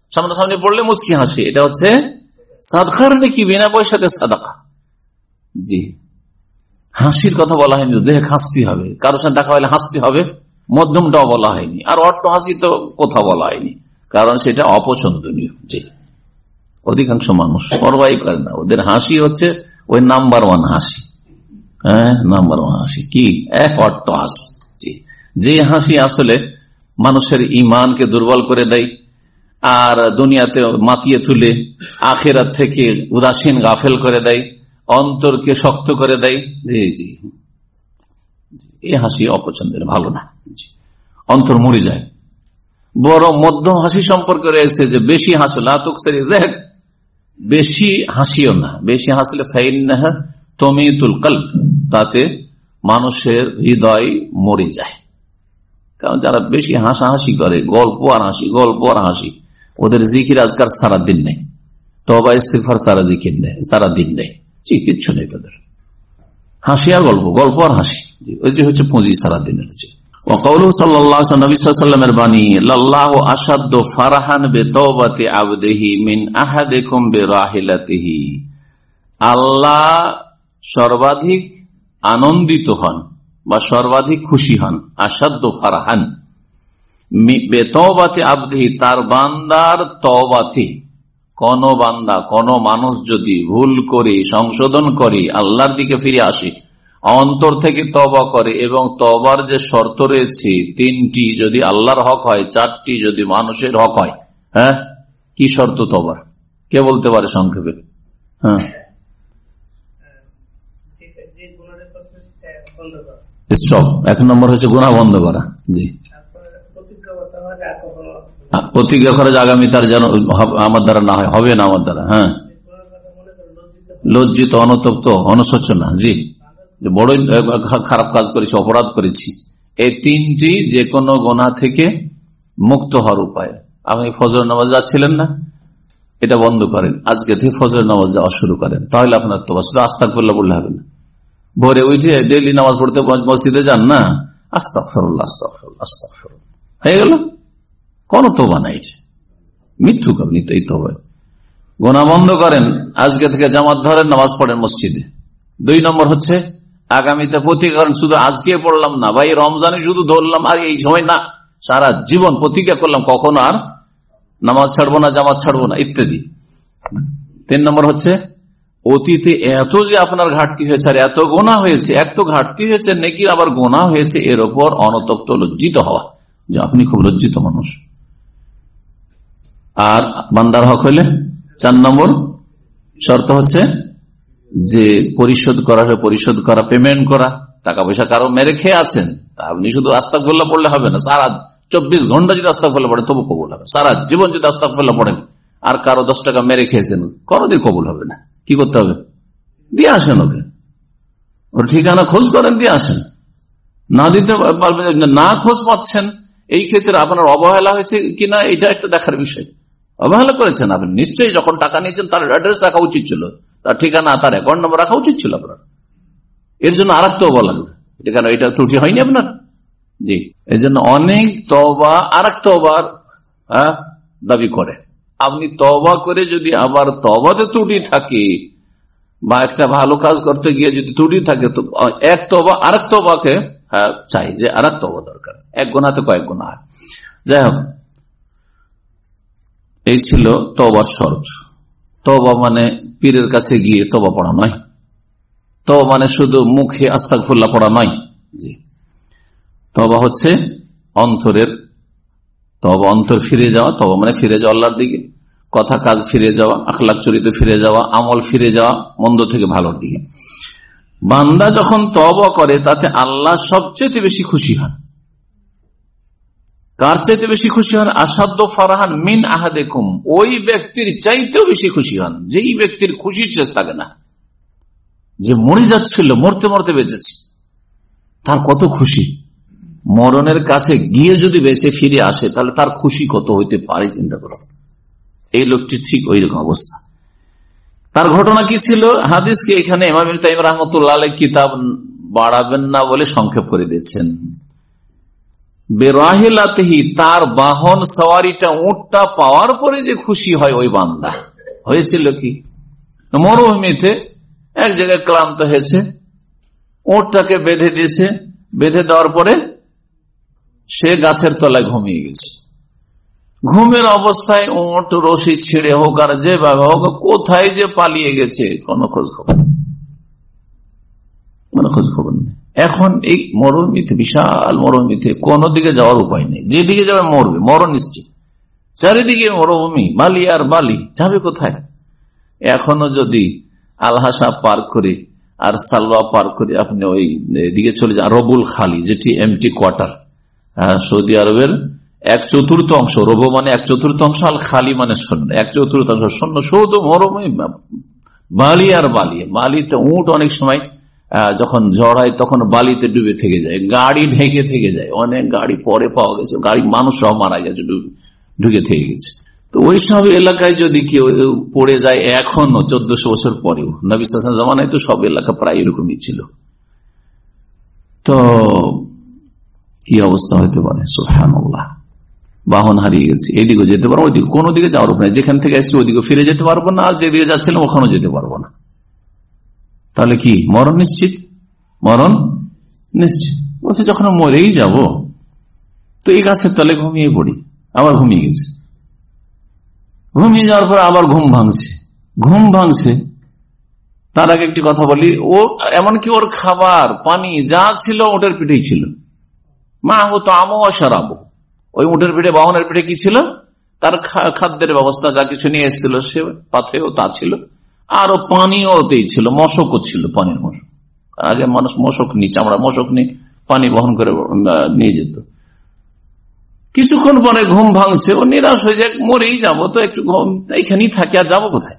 সামনাসামনি পড়লে মুচকি হাসি, এটা হচ্ছে সাদকার নাকি বিনা পয়সাতে সাদাকা। জি, হাসির কথা বলা হয়নি, দেহে হাসতে হবে, কারোর সাথে দেখা হলে হাসতে হবে, মধ্যমটাও বলা হয়নি, আর অট্ট হাসি তো কোথাও বলা হয়নি, কারণ সেটা অপছন্দনীয়। জি, অধিকাংশ মানুষ পরবাই করে না, ওদের হাসি হচ্ছে ওই নাম্বার ওয়ান হাসি। হ্যাঁ, নাম্বার ওয়ান হাসি কি? এক অট্ট হাসি। জি, যে হাসি আসলে মানুষের ইমানকে দুর্বল করে দেয় আর দুনিয়াতে মাতিয়ে তুলে আখিরাত থেকে উদাসীন গাফেল করে দেয়, অন্তরকে শক্ত করে দেয়। জি জি এই হাসি অপছন্দের, ভালো না। অন্তর মরে যায়। বড় মধ্যম হাসি সম্পর্কে রয়েছে যে বেশি হাসলা তুকসারি, বেশি হাসিও না, বেশি হাসলে ফাইন্নাহা তুমিতুল কলব, তাতে মানুষের হৃদয় মরে যায়। কারণ যারা বেশি হাসাহাসি করে, গল্প আর হাসি, গল্প আর হাসি, ওদের জিকির আজকার সারা দিন নেই, তওবা ইস্তিগফার সারা জিকির নেই, সারা দিন নেই, কিচ্ছু নেই তাদের। হাসি আর গল্প, গল্প আর হাসি, ওই যে হচ্ছে পুঁজি সারা দিনের। وقوله صلى الله عليه وسلم নবী সাল্লাল্লাহু আলাইহি ওয়াসাল্লামের বাণী, লাল্লাহু আশাদ্দু ফারহান বিতাওবাতি আবদিহি মিন আহাদিকুম বিরাহিলাতিহি, আল্লাহ সর্বাধিক আনন্দিত হন বা সর্বাধিক খুশি হন, আশাদ্দু ফারহান বিতাওবাতি আবদিহি, তার বান্দার তওবাতে। কোন বান্দা, কোন মানুষ যদি ভুল করে সংশোধন করে আল্লাহর দিকে ফিরে আসে, অন্তর থেকে তওবা করে, এবং তওবার যে শর্ত রয়েছে তিনটি যদি আল্লাহর হক হয়, চারটি যদি মানুষের হক হয়। হ্যাঁ, কি শর্ত তওবার? কে বলতে পারে সংক্ষেপে? হ্যাঁ, স্টপ। এক নম্বর হচ্ছে গুনাহ বন্ধ করা। জি, প্রতিজ্ঞা করা যে আগামী তার যেন আমার দ্বারা না হয়, হবে না আমার দ্বারা। হ্যাঁ, লজ্জিত, অনুতপ্ত, অনুশোচনা। জি, বড়ই খারাপ কাজ করেছি, অপরাধ করেছি। এই তিনটি যে কোনো গুনাহ থেকে মুক্ত হওয়ার উপায়। আপনি ফজর নামাজ যাচ্ছিলেন না, এটা বন্ধ করেন, আজকে থেকে ফজর নামাজ যাওয়া শুরু করেন, তাহলে আপনার তো শুধু আস্তাগফিরুল্লাহ বললে হবে না। ভোরে উঠে ডেইলি নামাজ পড়তে মসজিদে যান না, আস্তাগফিরুল্লাহ আস্তাগফিরুল্লাহ আস্তাগফিরুল্লাহ হয়ে গেল। কোন তোবা নাই, মিথ্যুক আপনি তো। এই তোবা গুনাহ বন্ধ করেন, আজকে থেকে জামাত ধরেন, নামাজ পড়েন মসজিদে। দুই নম্বর হচ্ছে আগামীতে প্রতিজ্ঞা করেন, শুধু আজকে পড়লাম না ভাই, রমজানে শুধু ধরলাম আর এই সময় না, সারা জীবন প্রতিজ্ঞা করলাম কখনো আর নামাজ ছাড়বো না, জামাত ছাড়বো না, ইত্যাদি। তিন নম্বর হচ্ছে অতীতে এত যে আপনার ঘাটতি হয়েছে, আর এত গোনা হয়েছে, এত ঘাটতি হয়েছে নাকি আবার গোনা হয়েছে, এর ওপর অনুতপ্ত, লজ্জিত হওয়া যে আপনি খুব লজ্জিত মানুষ। আর বান্দার হক হইলে চার নম্বর শর্ত হচ্ছে যে পরিশোধ করা, পরিশোধ করা, পেমেন্ট করা। টাকা পয়সা কারো মেরে খেয়ে আছেন, তা আপনি শুধু আস্তাগফিরুল্লাহ পড়লে হবে না, সারা চব্বিশ ঘন্টা যদি আস্তাগফিরুল্লাহ পড়েন তবু কবুল হবে। সারা জীবন যদি আস্তাগফিরুল্লাহ পড়েন আর কারো দশ টাকা মেরে খেয়েছেন, কোনদিন কবুল হবে না। কি করতে হবে? দিয়ে আসেন ওকে, ওর ঠিকানা খোঁজ করেন, দিয়ে আসেন। না দিতে পারবেন, না খোঁজ পাচ্ছেন, এই ক্ষেত্রে আপনার অবহেলা হয়েছে কিনা এটা একটা দেখার বিষয়। অবহেলা করেছেন আপনি নিশ্চয়ই, যখন টাকা নিয়েছেন তার অ্যাড্রেস রাখা উচিত ছিল, তার ঠিকানা, তার অ্যাকাউন্ট নম্বর রাখা উচিত ছিল আপনার। এর জন্য আর এক তওবা লাগবে, এটা কেন, এটা ত্রুটি হয়নি আপনার? জি, এই জন্য অনেক তওবা আর এক তওবার দাবি করে। আপনি তওবা করে যদি আবার তওবাতে ত্রুটি থাকে বা একটা ভালো কাজ করতে গিয়ে যদি ত্রুটি থাকে, তো এক তওবা আর এক তওবাকে চাই যে আর এক তওবা দরকার, এক গুনাহতে কয়েক গুনাহ। যাই হোক, এই ছিল তওবার শর্ত। তওবা মানে পীরের কাছে গিয়ে তওবা পড়া নয়, তওবা মানে শুধু মুখে আস্তাগফিরুল্লাহ পড়া নয়। জি, তওবা হচ্ছে অন্তরের তওবা, অন্তর ফিরে যাওয়া। তওবা মানে ফিরে যাওয়া আল্লাহর দিকে, কথা কাজ ফিরে যাওয়া, আখলাক চরিত্রে ফিরে যাওয়া, আমল ফিরে যাওয়া মন্দ থেকে ভালোর দিকে। বান্দা যখন তওবা করে তাতে আল্লাহ সবচেয়ে বেশি খুশি হন। কার চাইতে বেশি খুশি হন? আসাদ্দ ফারহান মিন আহাদিকুম, ওই ব্যক্তির চাইতেও বেশি খুশি হন যেই ব্যক্তির খুশির শেষ থাকে না, যে মরে যাচ্ছিল, মরতে মরতে বেঁচেছে, তার কত খুশি। মরণের কাছে গিয়ে যদি বেঁচে ফিরে আসে তাহলে তার খুশি কত হইতে পারে, চিন্তা করো। এই লোকটি ঠিক ওই রকম অবস্থা। তার ঘটনা কি ছিল? হাদিসকে এখানে ইমাম ইবনে তাইমিয়া রাহমাতুল্লাহ আলাইহি কিতাব বাড়াবেন না বলে সংক্ষেপ করে দিয়েছেন। বেরাহিলাতিহি, তার বাহন সওয়ারিটা উটটা পাওয়ার পরে যে খুশি হয় ওই বান্দা। হয়েছিল কি, মরুভূমিতে এক জায়গায় ক্লান্ত হয়েছে, উটটাকে বেঁধে দিয়েছে, বেঁধে দেওয়ার পরে সে গাছের তলায় ঘুমিয়ে গেছে। ঘুমের অবস্থায় উট রশি ছিঁড়ে হোক আর যেভাবে হোক কোথায় যে পালিয়ে গেছে কোনো খোঁজ খবর কোনো খোঁজ খবর নেই। এখন এই মরুভূমিতে, বিশাল মরুভূমিতে কোনো দিকে যাওয়ার উপায় নেই, যেদিকে যাবে মরবে, মরণ নিশ্চিত। চারিদিকে মরুভূমি, বালি আর বালি, যাবে কোথায়? এখনো যদি আলহাসা পার করে আর সালওয়া পার করে আপনি ওই দিকে চলে যান, রবুল খালি, যেটি এমটি কোয়ার্টার, সৌদি আরবের এক চতুর্থ অংশ, রবু মানে এক চতুর্থ অংশ, আল খালি মানে শূন্য, এক চতুর্থ অংশ শূন্য, শুধু মরুভূমি, বালি আর বালি। বালিতে উট অনেক সময় যখন ঝড় হয় তখন বালিতে ডুবে থেকে যায়, গাড়ি ঢেকে থেকে যায়, অনেক গাড়ি পরে পাওয়া গেছে, গাড়ি মানুষ সহ মারা গেছে, ঢুকে থেকে গেছে। তো ওই সব এলাকায় যদি কেউ পড়ে যায়, এখনো চোদ্দশো বছর পরেও, নবী সাল্লাল্লাহু আলাইহি ওয়াসাল্লাম জামানায় তো সব এলাকা প্রায় এরকমই ছিল, তো কি অবস্থা হইতে পারে? সুবহানাল্লাহ। বাহন হারিয়ে গেছে, এইদিকে যেতে পারবো, ওইদিকে কোনো দিকে যাওয়ার উপর, যেখান থেকে আসছি ওইদিকে ফিরে যেতে পারবো না, আর যেদিকে যাচ্ছিলাম ওখানেও যেতে পারবো না। তাহলে কি মরণ নিশ্চিত? মরণ নিশ্চিত। বলছে যখন মরেই যাব তো এই গাছের তলে ঘুমিয়ে পড়ি। আবার ঘুমিয়ে গেছে, ঘুমিয়ে যাওয়ার পর আবার ঘুম ভাঙছে, ঘুম ভাঙছে তার আগে একটি কথা বলি, ও এমনকি ওর খাবার পানি যা ছিল ওটার পিঠেই ছিল, মা ও তো আমো সারাবো, ওই উটের পিঠে, বাহনের পিঠে কি ছিল? তার খাদ্যের ব্যবস্থা, যা কিছু নিয়ে এসেছিল সে পাথেও তা ছিল, আরো পানিও ওতেই ছিল, মশকও ছিল, পানির মশক। আগে মানুষ মশক নিয়ে, চামড়া মশক নিয়ে পানি বহন করে নিয়ে যেত। কিছুক্ষণ পরে ঘুম ভাঙছে, ও নিরাশ হয়ে যায়, মরেই যাবো তো, একটু ঘুম এইখানেই থাকে, আর যাবো কোথায়?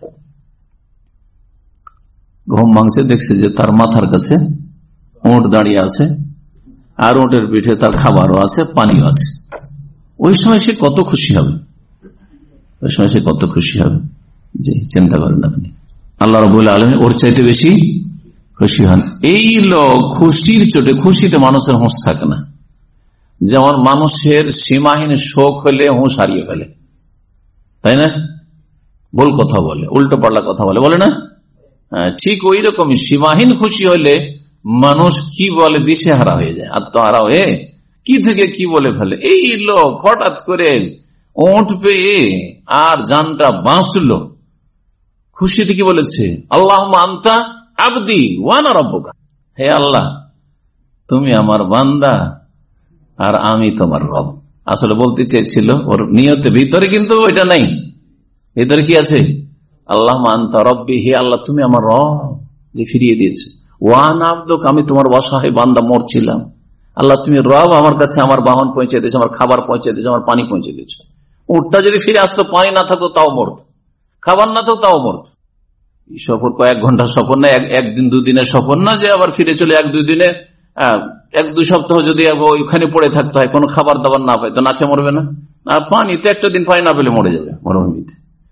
ঘুম ভাঙছে, দেখছে যে তার মাথার কাছে উট দাঁড়িয়ে আছে, আর উটের পিঠে তার খাবারও আছে, পানিও আছে। ওই সময় সে কত খুশি হবে, ওই সময় সে কত খুশি হবে, জি চিন্তা করেন আপনি। আল্লাহ রাব্বুল আলামিন ওর চাইতে বেশি খুশি হন। এই লোক খুশির চোটে, খুশিতে মানুষের হুঁশ থাকে না, যেমন মানুষের সীমাহীন শোক হলে হুঁশ হারিয়ে ফেলে, তাই না? ভুল কথা বলে, উল্টো পাল্টা কথা বলে, বলে না? ঠিক ওই রকমই সীমাহীন খুশি হলে মানুষ কি বলে, দিশেহারা হয়ে যায়, আত্মহারা হয়ে কি থেকে কি বলে ফেলে। এই লোক হঠাৎ করে উঠ পেয়ে আর জানটা বাঁচলো, খুশিতে কি বলেছে? আল্লাহুম্মা আনতা আবদি ওয়া আনা রাব্বুকা, হে আল্লাহ তুমি আমার বান্দা আর আমি তোমার রব। আসলে বলতে চেয়েছিল ওর নিয়তে, ভিতরে কিন্তু ওইটা নাই। ভিতরে কি আছে? আল্লাহুম্মা আনতা রাব্বি, হে আল্লাহ তুমি আমার রব যে ফিরিয়ে দিয়েছে, ওয়া আনা আবদুকা আমি তোমার অসহায় বান্দা মরছিলাম, আল্লাহ তুমি রব, আমার কাছে আমার বাহন পৌঁছে দিয়েছে, আমার খাবার পৌঁছে দিয়েছে, আমার পানি পৌঁছে দিয়েছে। উটটা যদি ফিরে আসতো, পানি না থাকতো তাও মরত, খাবার না থাকতো তাও মরত। সফর কয়েক ঘন্টার সফর না, একদিন দুদিনের সফর না যে আবার ফিরে চলে এক দুই দিনে, এক দুই সপ্তাহ যদি ওইখানে পড়ে থাকতে হয়, কোনো খাবার দাবার না পায় তো না খেয়ে মরবে না? আর পানি তো একটা দিন পানি না পেলে মরে যাবে মরুভূমিতে।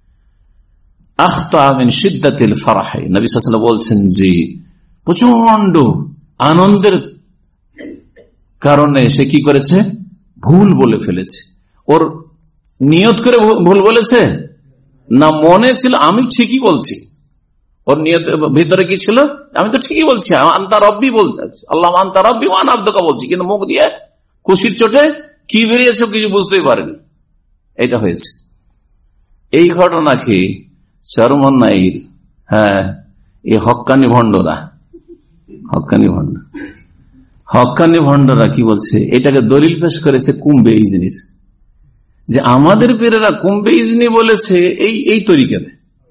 আখতা মিন শিদ্দাতিল ফারাহ, নবী সাল্লাল্লাহু আলাইহি ওয়াসাল্লাম বলছেন যে প্রচন্ড আনন্দের কারণে সে কি করেছে? ভুল বলে ফেলেছে। ওর নিয়ত করে ভুল বলেছে না, মনে ছিল আমি ঠিকই বলছি। ওর নিয়ত ভিতরে কি ছিল? আমি তো ঠিকই বলছি, আনতা রব্বি বলতে, আল্লাহ আনতা রব্বি ওয়া আনা আবদুকা বলছি, কিন্তু মুখ দিয়ে খুশির চোটে কি বেরিয়েছে কিছু বুঝতেই পারেনি। এটা হয়েছে। এই ঘটনাকে চরমন্নাইর, হ্যাঁ, এই হক্কানি ভণ্ডরা, হক্কানি ভণ্ড হক্কানি ভণ্ডরা কি বলছে? এটাকে দলিল পেশ করেছে কুম্বে ইজনির, যে আমাদের পীরেরা কুম্বে ইজনি বলেছে এই এই তরিকাতে।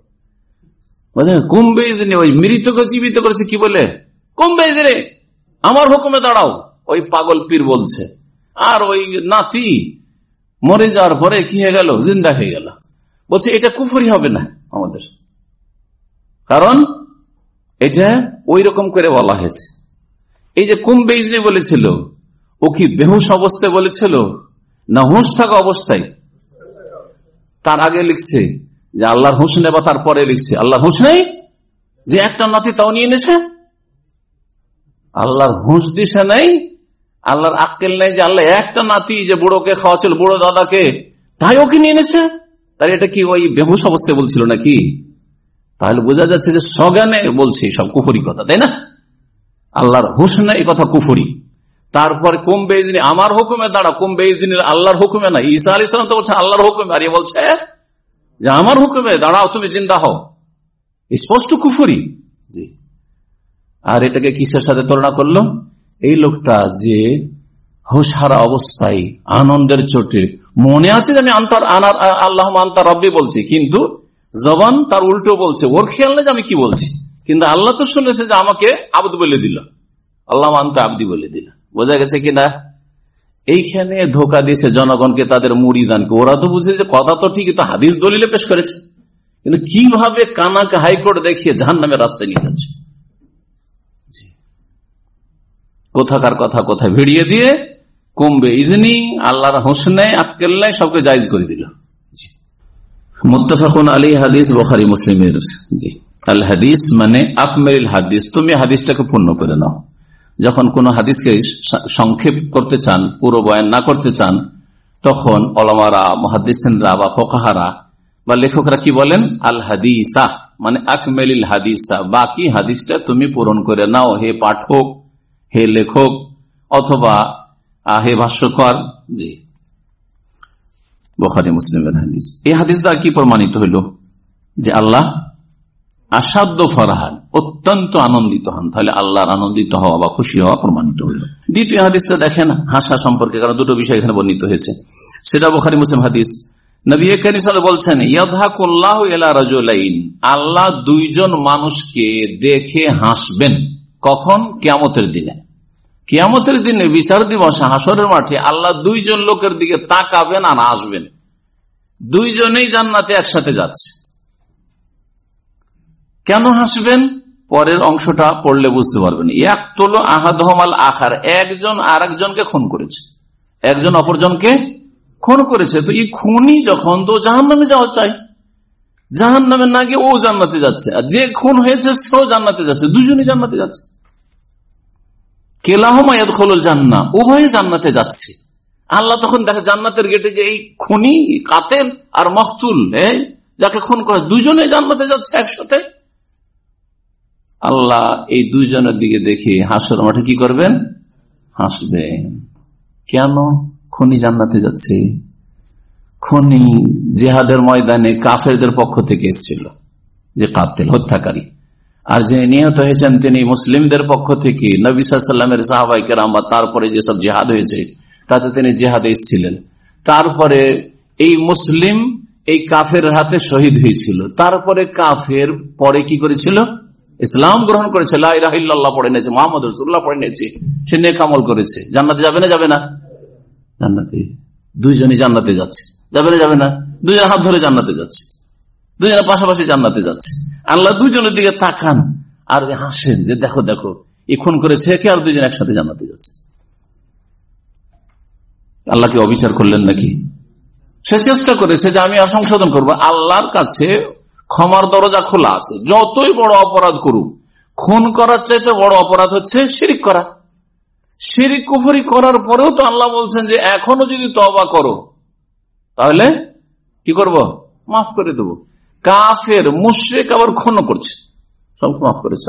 কুম্বে ইজনি ওই মৃতকে জীবিত করেছে, কি বলে? কুম্বে ইজনি, আমার হুকুমে দাঁড়াও, ওই পাগল পীর বলছে। আর ওই নাতি মরে যাওয়ার পরে কি হয়ে গেল? জিন্দা হয়ে গেল। বলছে এটা কুফরি হবে না আমাদের, কারণ এটা ওই রকম করে বলা হয়েছে। এই যে কুম্বে ইজনি বলেছিল, ও কি বেহুশ অবস্থায় বলেছিল না হুঁশ থাকা অবস্থায়? তার আগে লিখছে যে আল্লাহর হুঁশ নেবা, তারপরে লিখছে আল্লাহর হুঁশ নেই, যে একটা নাতি তাও নিয়ে নেছে। আল্লাহর হুঁশ দিশে নেই আল্লাহর আক্কেল নেই যে আল্লাহ একটা নাতি যে বুড়োকে খাওয়াছিল, বুড়ো দাদাকে, তাই ওকে নিয়ে এনেছে। তাই এটা কি ওই বেহুশ অবস্থায় বলছিল নাকি? তাহলে বোঝা যাচ্ছে যে সজ্ঞানে বলছে সব কুফরি কথা, তাই না? আল্লাহর হুশ নেই, এই কথা কুফরি। তারপরে কুম বেইজনি, আমার হুকুমে দাঁড়া, কুম বেইজনি আল্লাহর হুকুমে না। ঈসা আলাইহিস সালাম তো বলছে আল্লাহর হুকুমে, আর এ বলছে যে আমার হুকুমে দাঁড়াও, তুমি জিন্দা হও। স্পষ্ট কুফরি। জি। আর এটাকে কিসের সাথে তুলনা করলো? এই লোকটা যে হুশহারা অবস্থায় আনন্দের চোটে মনে আছে যে আমি আন্তার আনার আল্লাহ আন্তার রব্বি বলছি, কিন্তু জবান তার উল্টো বলছে, ওর খেয়াল নেই যে আমি কি বলছি, কিন্তু আল্লাহ তো শুনেছে যে আমাকে আব্দ বলে দিল, আল্লাহ আন্তা আব্দি বলে দিল। বোঝা গেছে কিনা? এইখানে ধোকা দিয়েছে জনগণকে, তাদের মুরিদানকে। ওরা তো বুঝে যে কথা তো ঠিকই, তো হাদিস দলিলে পেশ করেছে, কিন্তু কিভাবে কানাকে হাইকোর্ট দেখিয়ে জাহান্নামের রাস্তায় নিয়ে যাচ্ছে। কোথাকার কথা কোথায় ভিড়িয়ে দিয়ে কমবে ইজনি আল্লাহর হোসনে আক্কেল নাই সবকে জায়েজ করে দিল। মুত্তাফাকুন আলাইহি হাদিস বুখারী মুসলিমের। জি, আল হাদিস মানে আকমালুল হাদিস, তুমি হাদিসটাকে পূর্ণ করে নাও। যখন কোন হাদিসকে সংক্ষেপ করতে চান, পুরো বয়ান না করতে চান, তখন ওলামারা, মুহাদ্দিসিনরা বা ফুকাহারা বা লেখকরা কি বলেন? আল হাদিসা মানে আকমালুল হাদিসা, বাকি হাদিসটা তুমি পূরণ করে নাও হে পাঠক, হে লেখক, অথবা হে ভাষ্যকার। জি, বুখারী মুসলিমের হাদিস। এই হাদিস দ্বারা কি প্রমাণিত হইল? যে আল্লাহ আসাধ্য ফরহান, অত্যন্ত আনন্দিত হন। তাহলে আল্লাহর আনন্দিত হওয়া বা খুশি হওয়া প্রমাণিত হইল। দ্বিতীয় হাদিসটা দেখেন হাসা সম্পর্কে, কারণ দুটো বিষয় এখানে বর্ণিত হয়েছে, সেটা বুখারী মুসলিম হাদিস। নবী কারীম সাল্লাল্লাহু আলাইহি ওয়াসাল্লাম বলছেন, ইয়াদহাকুল্লাহু ইলা রাজুলাইন, আল্লাহ দুইজন মানুষকে দেখে হাসবেন। কখন? কিয়ামতের দিনে। কিয়ামতের দিনে বিচার দিবসে হাসরের মাঠে আল্লাহ দুইজন লোকের দিকে তাকাবেন আর হাসবেন। দুইজনেই জান্নাতে একসাথে যাচ্ছে। কেন হাসবেন? পরের অংশটা পড়লে বুঝতে পারবেন। ইয়াকতুলু আহাদুহুম আল আখার, একজন আরেকজনকে খুন করেছে, একজন অপরজনকে খুন করেছে। তো এই খুনি যখন, তো জাহান্নামে যাওয়া চাই, জাহান্নামে না গিয়ে ও জান্নাতে যাচ্ছে, আর যে খুন হয়েছে সেও জান্নাতে যাচ্ছে, দুজনই জান্নাতে যাচ্ছে। কেলাহুমা ইয়াদখুলুল জান্নাহ, উভয়ে জান্নাতে যাচ্ছে। আল্লাহ তখন দেখে জান্নাতের গেটে যে এই খুনি, কাতেল আর মাকতুল, যাকে খুন করে, দুজনে জান্নাতে যাচ্ছে একসাথে। আল্লাহ এই দুজনের দিকে দেখে হাসর মাঠে কি করবেন? হাসবেন। কেন? খুনি জান্নাতে যাচ্ছে। খুনি জিহাদের ময়দানে কাফেরদের পক্ষ থেকে এসেছিল, যে কাতেল হত্যাকারী, আর যিনি নিহত হয়েছেন তিনি মুসলিমদের পক্ষ থেকে, নবী সাল্লাল্লাহু আলাইহি ওয়াসাল্লামের সাহাবায়ে কেরাম বা তারপরে যেসব জিহাদ হয়েছে তাতে তিনি জিহাদে এসেছিলেন। তারপরে এই মুসলিম এই কাফের হাতে শহীদ হয়েছিল। তারপরে কাফের পরে কি করেছিল? ইসলাম গ্রহণ করেছে, লা ইলাহা ইল্লাল্লাহ পড়ে নিয়েছে, মুহাম্মদ রাসূলুল্লাহ পড়ে নিয়েছে, সে নেক আমল করেছে। জান্নাতে যাবে না? যাবে না? জান্নাতে দুইজনই জান্নাতে যাচ্ছে। যাবে না? যাবে না? দুইজন হাত ধরে জান্নাতে যাচ্ছে, দুজনের পাশাপাশি জান্নাতে যাচ্ছে। আল্লাহ দুজনের দিকে তাকান আর হাসেন যে দেখো দেখো এই খুন করেছে কে, আর দুজন একসাথে জান্নাতে যাচ্ছে। আল্লাহ কি অবিচার করলেন নাকি? সে চেষ্টা করেছে যে আমি সংশোধন করবো। আল্লাহর কাছে ক্ষমার দরজা খোলা আছে, যতই বড় অপরাধ করুক। খুন করার চাইতে বড় অপরাধ হচ্ছে শিরিক করা। শিরিক কুফরি করার পরেও তো আল্লাহ বলছেন যে এখনো যদি তওবা করো তাহলে কি করব? মাফ করে দেবো। কাফের মুশরিক আবার খুন করছে, সব মাফ করেছে।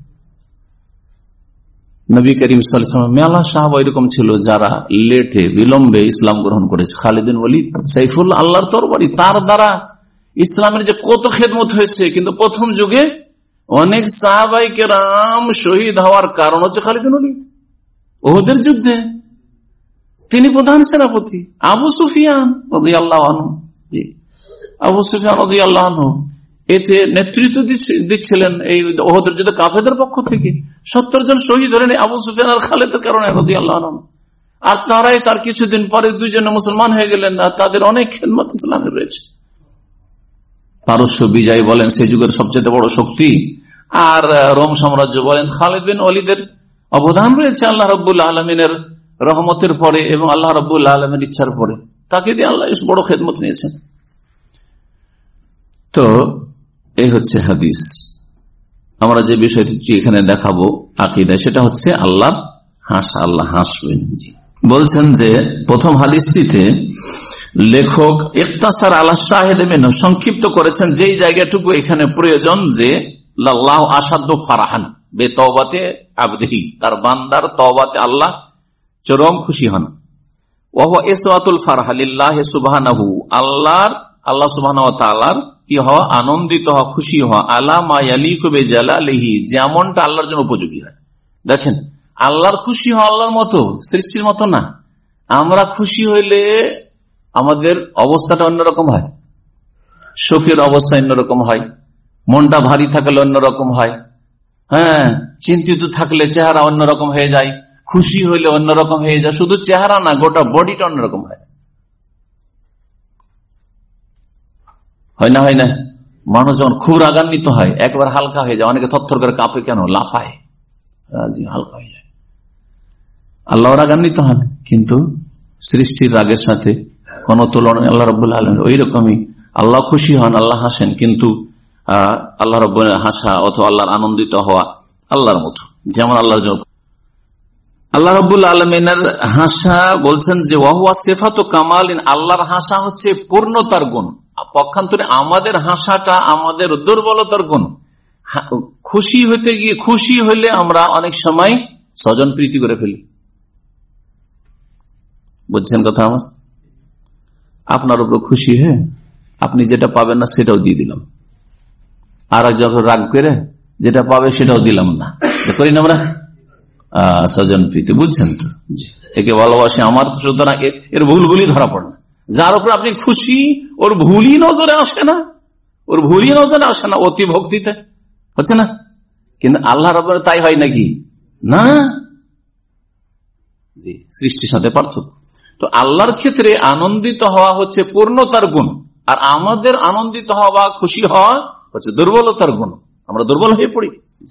নবী করিম সাল্লাল্লাহু আলাইহি ওয়াসাল্লাম মেলা সাহাবা এরকম ছিল যারা লেটে বিলম্বে ইসলাম গ্রহণ করেছে। খালিদ বিন ওয়ালিদ সাইফুল্লাহ, আল্লাহর তরবারি, তার দ্বারা ইসলামের যে কত খেদমত হয়েছে। কিন্তু প্রথম যুগে অনেক সাহাবায়ে কেরাম শহীদ হওয়ার কারণ হচ্ছে খালিদ বিন ওয়ালিদ। ওহুদের যুদ্ধে তিনি প্রধান সেনাপতি। আবু সুফিয়ান রাদিয়াল্লাহু আনহু, আবু সুফিয়ান রাদিয়াল্লাহু আনহু এতে নেতৃত্ব দিচ্ছিলেন এই ওহুদের যুদ্ধে কাফেরদের পক্ষ থেকে। সত্তর জন শহীদ হলেন আবু সুফিয়ান আর খালিদের কারণে রাদিয়াল্লাহু আনহু। আর তারাই তার কিছুদিন পরে দুইজনে মুসলমান হয়ে গেলেন। আর তাদের অনেক খেদমত ইসলামের রয়েছে। পারস্য বিজয় বলেন সেই যুগের সবচেয়ে বড় শক্তি, আর রোম সাম্রাজ্য বলেন, খালিদ বিন ওয়ালিদের অবদান রয়েছে আল্লাহ রাব্বুল আলামিনের রহমতের পরে এবং আল্লাহ রাব্বুল আলামিনের ইচ্ছার পরে। তাকে দিয়ে আল্লাহ বড় খেদমত নিয়েছেন। তো এই হচ্ছে হাদিস। আমরা যে বিষয়টি এখানে দেখাবো আকীদা, সেটা হচ্ছে আল্লাহ হাসা, আল্লাহ হাসবেন। জি, বলছেন যে প্রথম হাদিসটিতে লেখক ইখতাসার আলা শাহিদ মিনহু সংক্ষিপ্ত করেছেন যেই জায়গাটুকু এখানে প্রয়োজন, যে লাল্লাহু আশাদ্দু ফারাহান বিতওবাতি আবদিহি, তার বান্দার তওবাতে আল্লাহ চরম খুশি হন। ওয়া হুয়া ইসওয়াতুল ফারহা লিল্লাহি সুবহানাহু, আল্লাহর আল্লাহ সুবহানাহু ওয়া তাআলার কি হওয়া, আনন্দিত হওয়া, খুশি হওয়া, আলা মা ইয়ালিকু বিজালালিহি, যেমনটা আল্লাহর জন্য উপযোগী হয়। দেখেন, আল্লাহর খুশি হওয়া আল্লাহর মতো, সৃষ্টির মতো না। আমরা খুশি হইলে আমাদের অবস্থাটা অন্যরকম হয়, শোকের অবস্থা অন্যরকম হয়, মনটা ভারী থাকলে অন্যরকম হয়, হ্যাঁ, চিন্তিত থাকলে চেহারা অন্যরকম হয়ে যায়, খুশি হইলে অন্যরকম হয়ে যায়। শুধু চেহারা না, গোটা বডিটা অন্যরকম হয়, হয় না? হয় না? মানুষ যখন খুব রাগান্বিত হয় একবার হালকা হয়ে যায়, অনেকে থরথর করে কাঁপে, কেন? লাফায়, হালকা হয়ে যায়। আল্লাহ রাগান্বিত হন, কিন্তু সৃষ্টির রাগের সাথে কোন তুলনা আল্লাহ রাব্বুল আলামিন ওই রকমই। আল্লাহ খুশি হন, আল্লাহ হাসেন, কিন্তু আহ আল্লাহ রাব্বুল হাসা অথবা আল্লাহর আনন্দিত হওয়া আল্লাহর মতো, যেমন আল্লাহর জন্য। আল্লাহ রাব্বুল আলামিনের হাসা বলছেন যে ওয়াহুয়া সিফাতু কামালিন, আল্লাহর হাসা হচ্ছে পূর্ণতার গুণ। পক্ষান্তরে আমাদের হাসাটা আমাদের দুর্বলতার গুণ। খুশি হইতে গিয়ে, খুশি হইলে আমরা অনেক সময় স্বজন প্রীতি করে ফেলি। বুঝছেন কথা আমার? আপনার উপর খুশি হয়ে আপনি যেটা পাবেন না সেটাও দিয়ে দিলাম, আর যখন রাগ করে যেটা পাবে সেটাও দিলাম না, করি না আমরা? স্বজন প্রীতি, বুঝছেন তো? একে ভালোবাসি আমার, সুতরাং এর ভুলগুলি ধরা পড়ে না। যার উপর আপনি খুশি, ওর ভুলই নজরে আসে না, ওর ভুলই নজরে আসে না, অতি ভক্তিতে হচ্ছে না। কিন্তু আল্লাহ রাব্বুল তাই হয় নাকি? না। জি, সৃষ্টির সাথে পার্থক্য। তো আল্লাহর ক্ষেত্রে আনন্দিত হওয়া হচ্ছে পূর্ণতার গুণ, আর আমাদের আনন্দিত হওয়া বা খুশি হওয়া হচ্ছে দুর্বলতার গুণ। আমরা দুর্বল হয়ে পড়ি।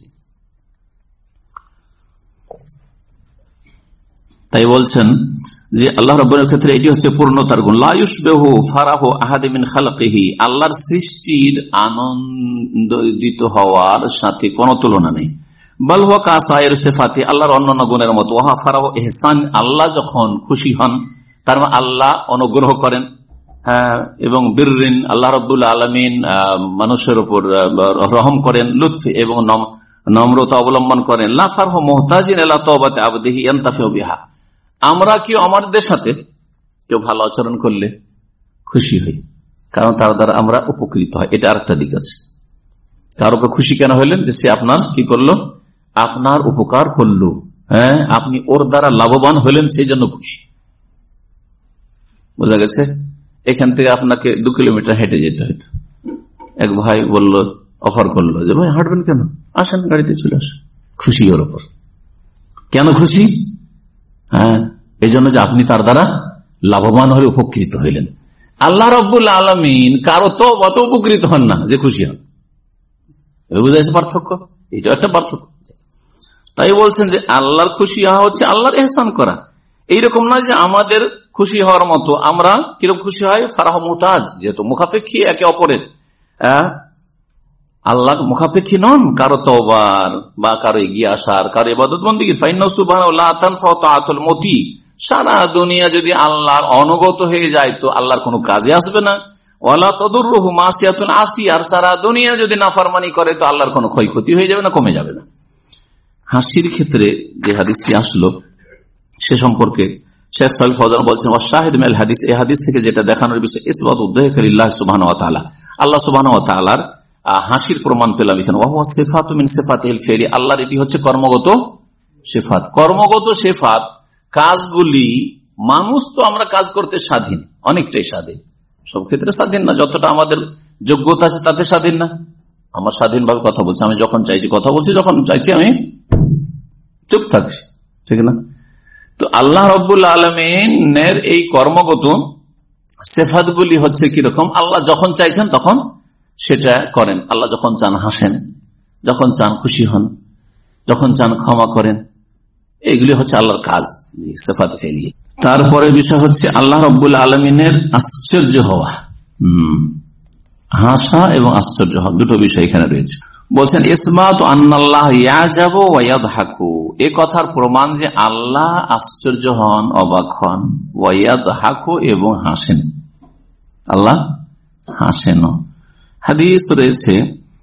তাই বলছেন যে আল্লাহ রাব্বুল ক্ষেত্রে এটি হচ্ছে পূর্ণতার গুণ। লা ইউশবিহু ফারাহু আহাদিন মিন খালকিহি, আল্লাহর সৃষ্টির আনন্দিত হওয়ার সাথে কোনো তুলনা নেই। বাল হুয়া কাসায়ের সিফাতি, আল্লাহর অন্যান্য গুণের মতো। ওয়া ফারাহু ইহসান, আল্লাহ যখন খুশি হন তার মানে আল্লাহ অনুগ্রহ করেন, হ্যাঁ, এবং বিররিন, আল্লাহ রাব্বুল আলামিন মানুষের উপর রহম করেন, লুৎফ এবং নম্রতা অবলম্বন করেন। লা ফারহু মুহতাজিন ইলা তাওবাতি আবদিহি ইয়ানতাফিউ বিহা, আমরা কেউ আমাদের সাথে কেউ ভালো আচরণ করলে খুশি হই, কারণ তার দ্বারা আমরা উপকৃত হয়। এটা আরেকটা দিক আছে। তার উপর খুশি কেন হইলেন? যে সে আপনার কি করলো? আপনার উপকার করলো, হ্যাঁ, আপনি ওর দ্বারা লাভবান হলেন, সেই জন্য খুশি। বোঝা গেছে? এখান থেকে আপনাকে দু কিলোমিটার হেঁটে যেতে হইতো, এক ভাই বলল, অফার করলো যে ভাই হাঁটবেন কেন, আসেন গাড়িতে চলে আসেন। খুশি ওর উপর। কেন খুশি? হ্যাঁ, এই জন্য যে আপনি তার দ্বারা লাভবান হয়ে উপকৃত হইলেন। আল্লাহ রাব্বুল আলামিন কারো তো অত উপকৃত হন না যে খুশি হন। বুঝা যাচ্ছে পার্থক্য? এটা একটা পার্থক্য। তাই বলছেন যে আল্লাহর খুশি হওয়া হচ্ছে আল্লাহর ইহসান করা। এইরকম নয় যে আমাদের খুশি হওয়ার মতো। আমরা কিরকম খুশি হয়? ফারাহ মুতাজ, যেহেতু মুখাপেক্ষী একে অপরের। আল্লাহ মুখাপেক্ষী নন কারো তওবার বা কারো এগিয়ে আসার, কারো ইবাদত বন্দেগীর। ফাইন্নাহু সুবহানাহু লা তানফাউ তাআতুল মুতি, সারা দুনিয়া যদি আল্লাহর অনুগত হয়ে যায় তো আল্লাহর কোনো কাজে আসবে না। ওয়ালা তাদুররুহু মাসিয়াতুন আসি, আর সারা দুনিয়া যদি নাফরমানি করে তো আল্লাহর কোনো ক্ষয়ক্ষতি হয়ে যাবে না, কমে যাবে না। হাসির ক্ষেত্রে যে হাদিসটি আসলো সে সম্পর্কে শেখ সালেহ ফওজান বলছেন, ওয়াশাহিদ মিনাল হাদিস, এই হাদিস থেকে যেটা দেখানোর বিষয় ইসবাতু যালিকা লিল্লাহ সুবহানাহু ওয়া তাআলা, আল্লাহ সুবহানাহু ওয়া তাআলার হাসির প্রমাণ পেলাম এখানে। ওয়া হুয়া সিফাতু মিন সিফাতিল ফি'লি, আল্লাহর এটি হচ্ছে কর্মগত সিফাত। কর্মগত সিফাত, কাজগুলি মানুষ তো আমরা কাজ করতে স্বাধীন, অনেকটাই স্বাধীন, সব ক্ষেত্রে স্বাধীন না, যতটা আমাদের যোগ্যতা আছে তাতে স্বাধীন না। আমার স্বাধীনভাবে কথা বলছি, আমি যখন চাইছি কথা বলছি, যখন চাইছি আমি চুপ থাকছি, ঠিক না? তো আল্লাহ রাব্বুল আলামিনের এই কর্মগত সিফাতগুলি হচ্ছে কিরকম? আল্লাহ যখন চাইছেন তখন সেটা করেন। আল্লাহ যখন চান হাসেন, যখন চান খুশি হন, যখন চান ক্ষমা করেন। এগুলি হচ্ছে আল্লাহর কাজ, সিফাত ফেলিয়ে। তারপরে বিষয় হচ্ছে আল্লাহ রাব্বুল আলামিনের আশ্চর্য হওয়া, হম হাসা এবং আশ্চর্য হওয়া, দুটো বিষয় এখানে রয়েছে। বলছেন ইসমাত আন্নাল্লাহ ইয়াজাবু ওয়া ইয়াদহাকু, এই কথার প্রমাণ যে আল্লাহ আশ্চর্য হন, অবাক হন, ওয়া ইয়াদহাকু এবং হাসেন, আল্লাহ হাসেন। হাদিস রয়েছে,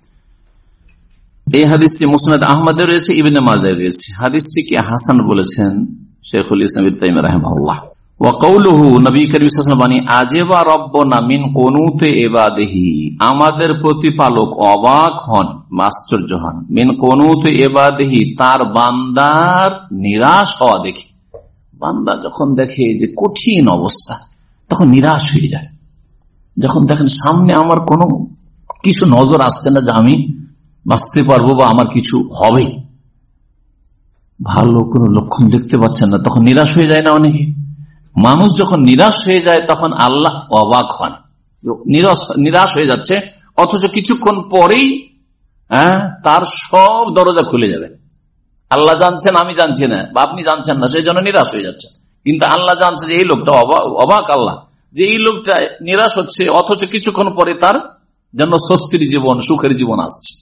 এই হাদিসটি মুসনাদ আহমদে রয়েছে, ইবনে মাজায় রয়েছে। হাদিসটিকে হাসান বলেছেন শেখুল ইসলাম ইবনে তাইমিয়া রাহিমাহুল্লাহ। ওয়া কওলুহু, নবী করিম সাল্লাল্লাহু আলাইহি ওয়াসাল্লাম বলেন, আজাবা রাব্বুনা মিন কুনুতি ইবাদিহি, আমাদের প্রতিপালক অবাক হন, আশ্চর্য হন, মিন কুনুতি ইবাদিহি, তার বান্দার নিরাশ হওয়া দেখে। বান্দা যখন দেখে যে কঠিন অবস্থা, তখন নিরাশ হয়ে যায়। যখন দেখেন সামনে আমার কোনো কিছু নজর আসছে না যে আমি বাঁচতে পারবো বা আমার কিছু হবে, ভালো কোনো লক্ষণ দেখতে পাচ্ছেন না, তখন নিরাশ হয়ে যায় না অনেকে। মানুষ যখন নিরাশ হয়ে যায় তখন আল্লাহ অবাক হন, নিরাশ হয়ে যাচ্ছে, অথচ কিছুক্ষণ পরেই হ্যাঁ তার সব দরজা খুলে যাবে। আল্লাহ জানছেন, আমি জানছি না, বা আপনি জানছেন না, সেই জন্য নিরাশ হয়ে যাচ্ছে। কিন্তু আল্লাহ জানছে যে এই লোকটা অবাক, আল্লাহ যে এই লোকটা নিরাশ হচ্ছে, অথচ কিছুক্ষণ পরে তার জন্য স্বস্তির জীবন, সুখের জীবন আসছে।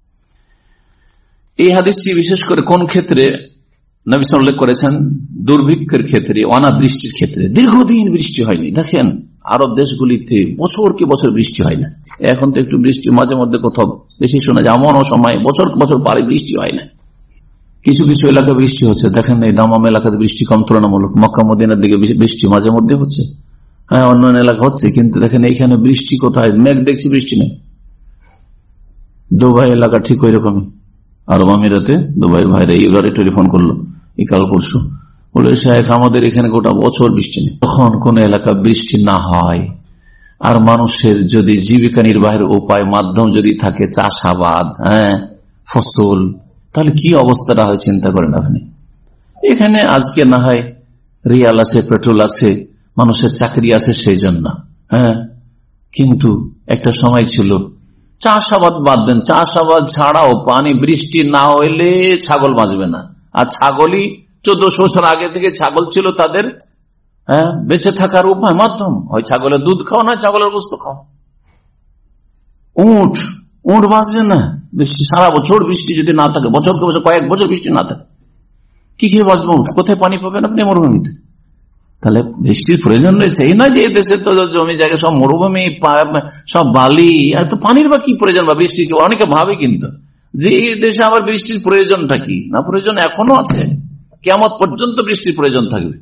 এই হাদিসটি বিশেষ করে কোন ক্ষেত্রে নবী সাল্লাল্লাহু আলাইহি ওয়াসাল্লাম উল্লেখ করেছেন? দুর্ভিক্ষের ক্ষেত্রে, অনাবৃষ্টির ক্ষেত্রে। দীর্ঘদিন বৃষ্টি হয়নি, দেখেন আরব দেশগুলিতে বছর কি বছর বৃষ্টি হয় না। এখন তো একটু বৃষ্টি মাঝে মধ্যে কোথাও বেশি শোনা যায়, এমনও সময় বছর বছর পারে বৃষ্টি হয় না। কিছু কিছু এলাকায় বৃষ্টি হচ্ছে, দেখেন এই দামাম এলাকাতে বৃষ্টি কম তুলনামূলক, মক্কা মদিনার দিকে বৃষ্টি মাঝে মধ্যে হচ্ছে, হ্যাঁ অন্যান্য এলাকা হচ্ছে, কিন্তু দেখেন এইখানে বৃষ্টি কোথায়, মেঘ দেখছি বৃষ্টি নেই। দুবাই এলাকা ঠিক ওই রকমই, আরব আমিরাতে দুবাই ভাইরা এবারে টেলিফোন করলো এই কাল পরশু, বলে শেখ আমাদের এখানে গোটা বছর বৃষ্টি নেই। তখন কোন এলাকা বৃষ্টি না হয় আর মানুষের যদি জীবিকা নির্বাহের উপায় মাধ্যম যদি থাকে চাষাবাদ, হ্যাঁ ফসল, তাহলে কি অবস্থাটা হয় চিন্তা করেন আপনি। এখানে আজকে না হয় রিয়াল আছে, পেট্রোল আছে, মানুষের চাকরি আছে সেই জন্য, হ্যাঁ, কিন্তু একটা সময় ছিল চাষাবাদ বাদ দেন, চাষাবাদ ছাড়াও পানি বৃষ্টি না হইলে ছাগল বাঁচবে না। আর ছাগলই চোদ্দশো বছর আগে থেকে ছাগল ছিল তাদের হ্যাঁ বেঁচে থাকার উপায় মাধ্যম, হয় ছাগলের দুধ খাও না ছাগলের বস্তু খাও। উঠ উঠ বাঁচবে না বৃষ্টি, সারা বছর বৃষ্টি যদি না থাকে, বছরকে বছর কয়েক বছর বৃষ্টি না থাকে, কি খেয়ে বাঁচবো? উঠ কোথায় পানি পাবেন আপনি? মরুভূমিতে। তাহলে বৃষ্টির প্রয়োজন রয়েছে, এই নয় যে দেশে তো জমি জায়গা সব মরুভূমি, সব বালি, তো পানির বা কি প্রয়োজন বা বৃষ্টি? অনেকে ভাবে কিন্তু যে এই দেশে আবার বৃষ্টির প্রয়োজনটা কি, না প্রয়োজন এখনো আছে, কিয়ামত পর্যন্ত বৃষ্টির প্রয়োজন থাকবে।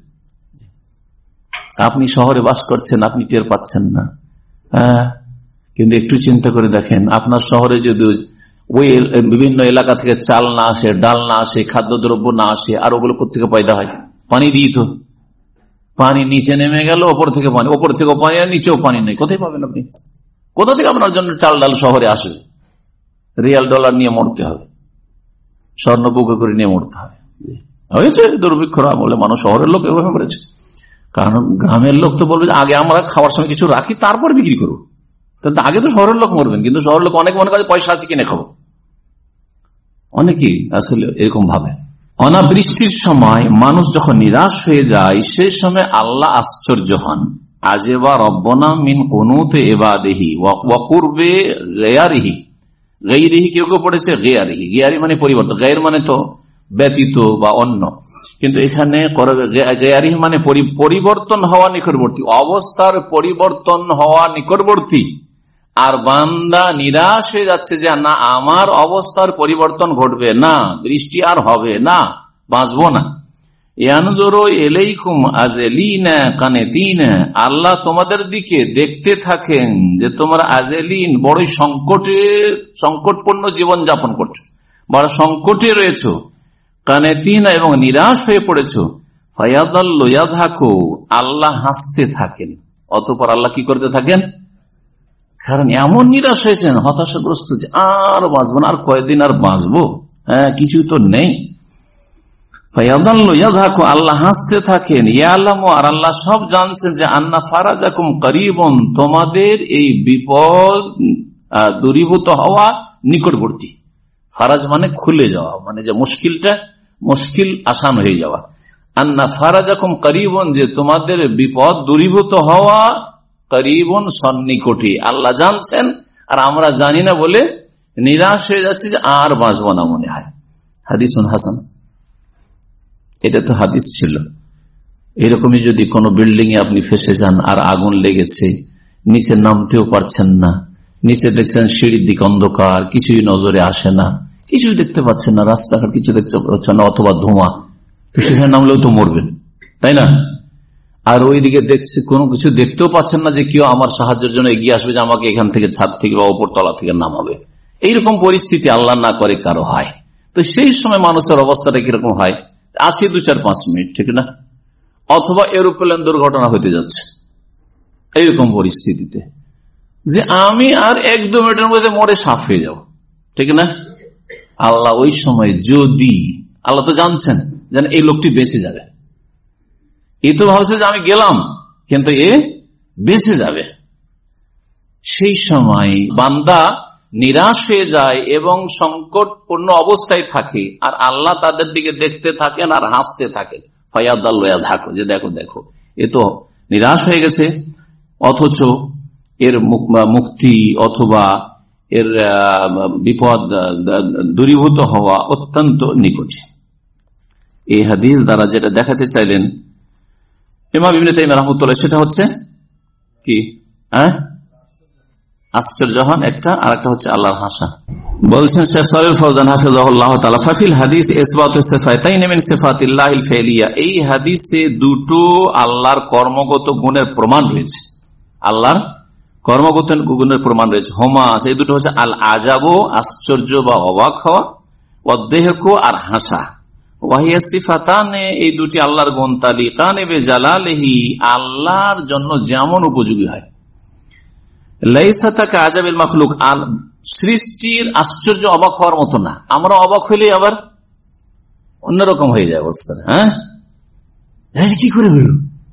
আপনি শহরে বাস করছেন, আপনি টের পাচ্ছেন না, হ্যাঁ, কিন্তু একটু চিন্তা করে দেখেন আপনার শহরে যদি ওই বিভিন্ন এলাকা থেকে চাল না আসে, ডাল না আসে, খাদ্যদ্রব্য না আসে, আর ওগুলো কোথেকে পয়দা হয়? পানি দিই তো, পানি নিচে নেমে গেল, ওপর থেকে পানি, ওপর থেকে পানি, আর নিচেও পানি নেই, কোথায় পাবেন আপনি? কোথা থেকে আপনার জন্য চাল ডাল শহরে আসবে? রিয়াল ডলার নিয়ে মরতে হবে, স্বর্ণ বুকে করে নিয়ে মরতে হবে। হয়েছে দুর্ভিক্ষরা বলে মানুষ, শহরের লোক এভাবে করেছে। কারণ গ্রামের লোক তো বলবে আগে আমরা খাওয়ার সময় কিছু রাখি তারপর বিক্রি করবো, তাহলে আগে তো শহরের লোক মরবেন। কিন্তু শহরের লোক অনেক মনে করে পয়সা আছে কিনে খাবো, অনেকেই আসলে এরকম ভাবে। অনাবৃষ্টির সময় মানুষ যখন নিরাশ হয়ে যায়, সেই সময় আল্লাহ আশ্চর্য হন। আজেবা রব্বনা মিন কুনুতি ইবাদিহি ওয়া কুরবে গায়রিহি, গায়রিহি কেউ কেউ পড়েছে গায়রিহি, গায়রি মানে পরিবর্তন, গায়র মানে তো ব্যতীত বা অন্য, কিন্তু এখানে গায়রিহি মানে পরিবর্তন হওয়া নিকটবর্তী, অবস্থার পরিবর্তন হওয়া নিকটবর্তী। আর বান্দা নিরাশ হয়ে যাচ্ছে যে না আমার অবস্থার পরিবর্তন ঘটবে না, বৃষ্টি আর হবে না, বাঁচবো না। আল্লাহ তোমাদের দিকে দেখতে থাকেন যে তোমরা আজেলিন বড় সংকটে, সংকটপূর্ণ জীবন যাপন করছো, বড় সংকটে রয়েছ, কানেতিন এবং নিরাশ হয়ে পড়েছো। ফায়াদাল্লু ইয়াদহাকু, আল্লাহ হাসতে থাকেন। অতঃপর আল্লাহ কি করতে থাকেন? কারণ এমন নিরাশ হয়েছেন, হতাশাগ্রস্ত যে আর বাঁচবো না, আর কয়েকদিন আর বাঁচবো, হ্যাঁ কিছু তো নেই। আল্লাহ হাসতে থাকেন। ইয়ালামু, আর আল্লাহ সব জানছেন যে আন্না ফারাজাকুম করিবন, তোমাদের এই বিপদ দূরীভূত হওয়া নিকটবর্তী। ফারাজ মানে খুলে যাওয়া, মানে যে মুশকিলটা মুশকিল আসান হয়ে যাওয়া। আন্না ফারাজাকুম করিবন, যে তোমাদের বিপদ দূরীভূত হওয়া করিবন সন্নিকটে। আল্লাহ জানছেন আর আমরা জানি না বলে নিরাশ হয়ে যাচ্ছে যে আর বাঁচবো না মনে হয়। হাদিসুন হাসান, এটা তো হাদিস ছিল। এরকমই যদি কোনো বিল্ডিং এ আপনি ফেসে যান আর আগুন লেগেছে, নিচে নামতেও পারছেন না, নিচে দেখছেন সিঁড়ির দিকে অন্ধকার, কিছুই নজরে আসে না, কিছুই দেখতে পাচ্ছেন না, রাস্তাঘাট কিছু দেখতে পাচ্ছেন না, অথবা ধোঁয়া, তো সেখানে নামলেও তো মরবেন, তাই না? আর ওইদিকে দেখছে কোনো কিছু দেখতেও পাচ্ছেন না যে কেউ আমার সাহায্যের জন্য এগিয়ে আসবে, যে আমাকে এখান থেকে ছাদ থেকে বা ওপর তলা থেকে নামাবে। এইরকম পরিস্থিতি আল্লাহ না করে কারো হয়, তো সেই সময় মানুষের অবস্থাটা কিরকম হয়? আছে দু চার পাঁচ মিনিট, ঠিক না? অথবা এরোপ্লেন দুর্ঘটনা হতে যাচ্ছে, এইরকম পরিস্থিতিতে যে আমি আর এক দু মিনিটের মধ্যে মরে সাফ হয়ে যাব, ঠিক না? আল্লাহ ওই সময় যদি, আল্লাহ তো জানছেন যেন এই লোকটি বেঁচে যাবে, এই তো ভাবছে যে আমি গেলাম কিন্তু এ বেঁচে যাবে, সেই সময় বান্দা নিরাশ হয়ে যায় এবং সংকটপূর্ণ অবস্থায় থাকে, আর আল্লাহ তাদের দিকে দেখতে থাকেন আর হাসতে থাকেন। ফায়াদাল্লাহ থাকো, যে দেখো দেখো এ তো নিরাশ হয়ে গেছে, অথচ এর মুক্তি অথবা এর বিপদ দূরীভূত হওয়া অত্যন্ত নিকট। এই হাদিস দ্বারা যেটা দেখাতে চাইলেন ইমাম ইবনে তাইমিয়া রাহমাতুল্লাহ, সেটা হচ্ছে কি? হ্যাঁ, আশ্চর্য হন একটা, আর একটা হচ্ছে আল্লাহর হাসা। বলছেন শেখ সালেহ ফওজান হাফিজাহুল্লাহ তাআলা, ফাফিল হাদিস ইসবাতুস সিফাতাইন মিন সিফাতিল্লাহিল ফাইলিয়া, এই হাদিসে দুটো আল্লাহর কর্মগত গুণের প্রমাণ রয়েছে, আল্লাহর কর্মগত গুণের প্রমাণ রয়েছে। হোমা, এই দুটো হচ্ছে আল আজাবু, আশ্চর্য বা অবাক হওয়া, ওয়াদদেহকু, আর হাসা। ওয়াহিয়া সিফাতানে, এই দুটি আল্লাহর গুণ, তালিকানে বিজালালিহি, আল্লাহর জন্য যেমন উপযোগী হয়। লাইসা কা আজাবিল মাখলুক, সৃষ্টির আশ্চর্য অবাক হওয়ার মতো না। আমরা অবাক হইলে আবার অন্যরকম হয়ে যায় অবস্থা। হ্যাঁ, কি করে হইল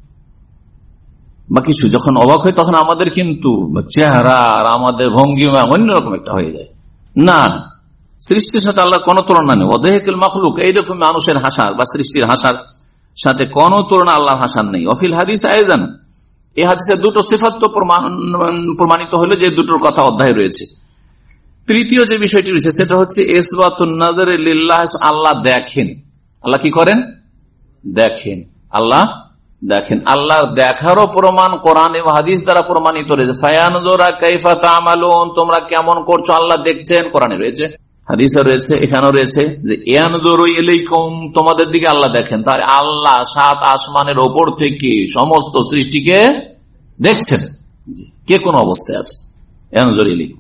বা কিছু যখন অবাক হয় তখন আমাদের কিন্তু চেহারা আর আমাদের ভঙ্গিমা অন্যরকম একটা হয়ে যায়। না, সৃষ্টির সাথে আল্লাহর কোনো তুলনা নেই। ওয়াদহিকুল মাখলুক, এইরকম মানুষের হাসার বা সৃষ্টির হাসার সাথে কোনো তুলনা আল্লাহর হাসার নেই। অফিল হাদিস আইজান, এই হাদিসে দুটো সিফাত তো প্রমাণিত হলো, যে দুটোর কথা অধ্যায় রয়েছে। তৃতীয় যে বিষয়টি রয়েছে সেটা হচ্ছে ইসবাতুন নাযর লিল্লাহ, আল্লাহ দেখেন। আল্লাহ কি করেন? দেখেন। আল্লাহ দেখেন, আল্লাহ দেখারও প্রমাণ কোরআন এবং হাদিস দ্বারা প্রমাণিত রয়েছে। ফায়ানজুরা কাইফা তা'মালুন, তোমরা কেমন করছো আল্লাহ দেখছেন, কোরআনে রয়েছে, হাদিসে রয়েছে, এখানেও রয়েছে যে ইয়ানজুরু ইলাইকুম, তোমাদের দিকে আল্লাহ দেখেন। তাই আল্লাহ সাত আসমানের ওপর থেকে সমস্ত সৃষ্টিকে দেখছেন, কে কোন অবস্থায় আছে। ইয়ানজুরু ইলাইকুম,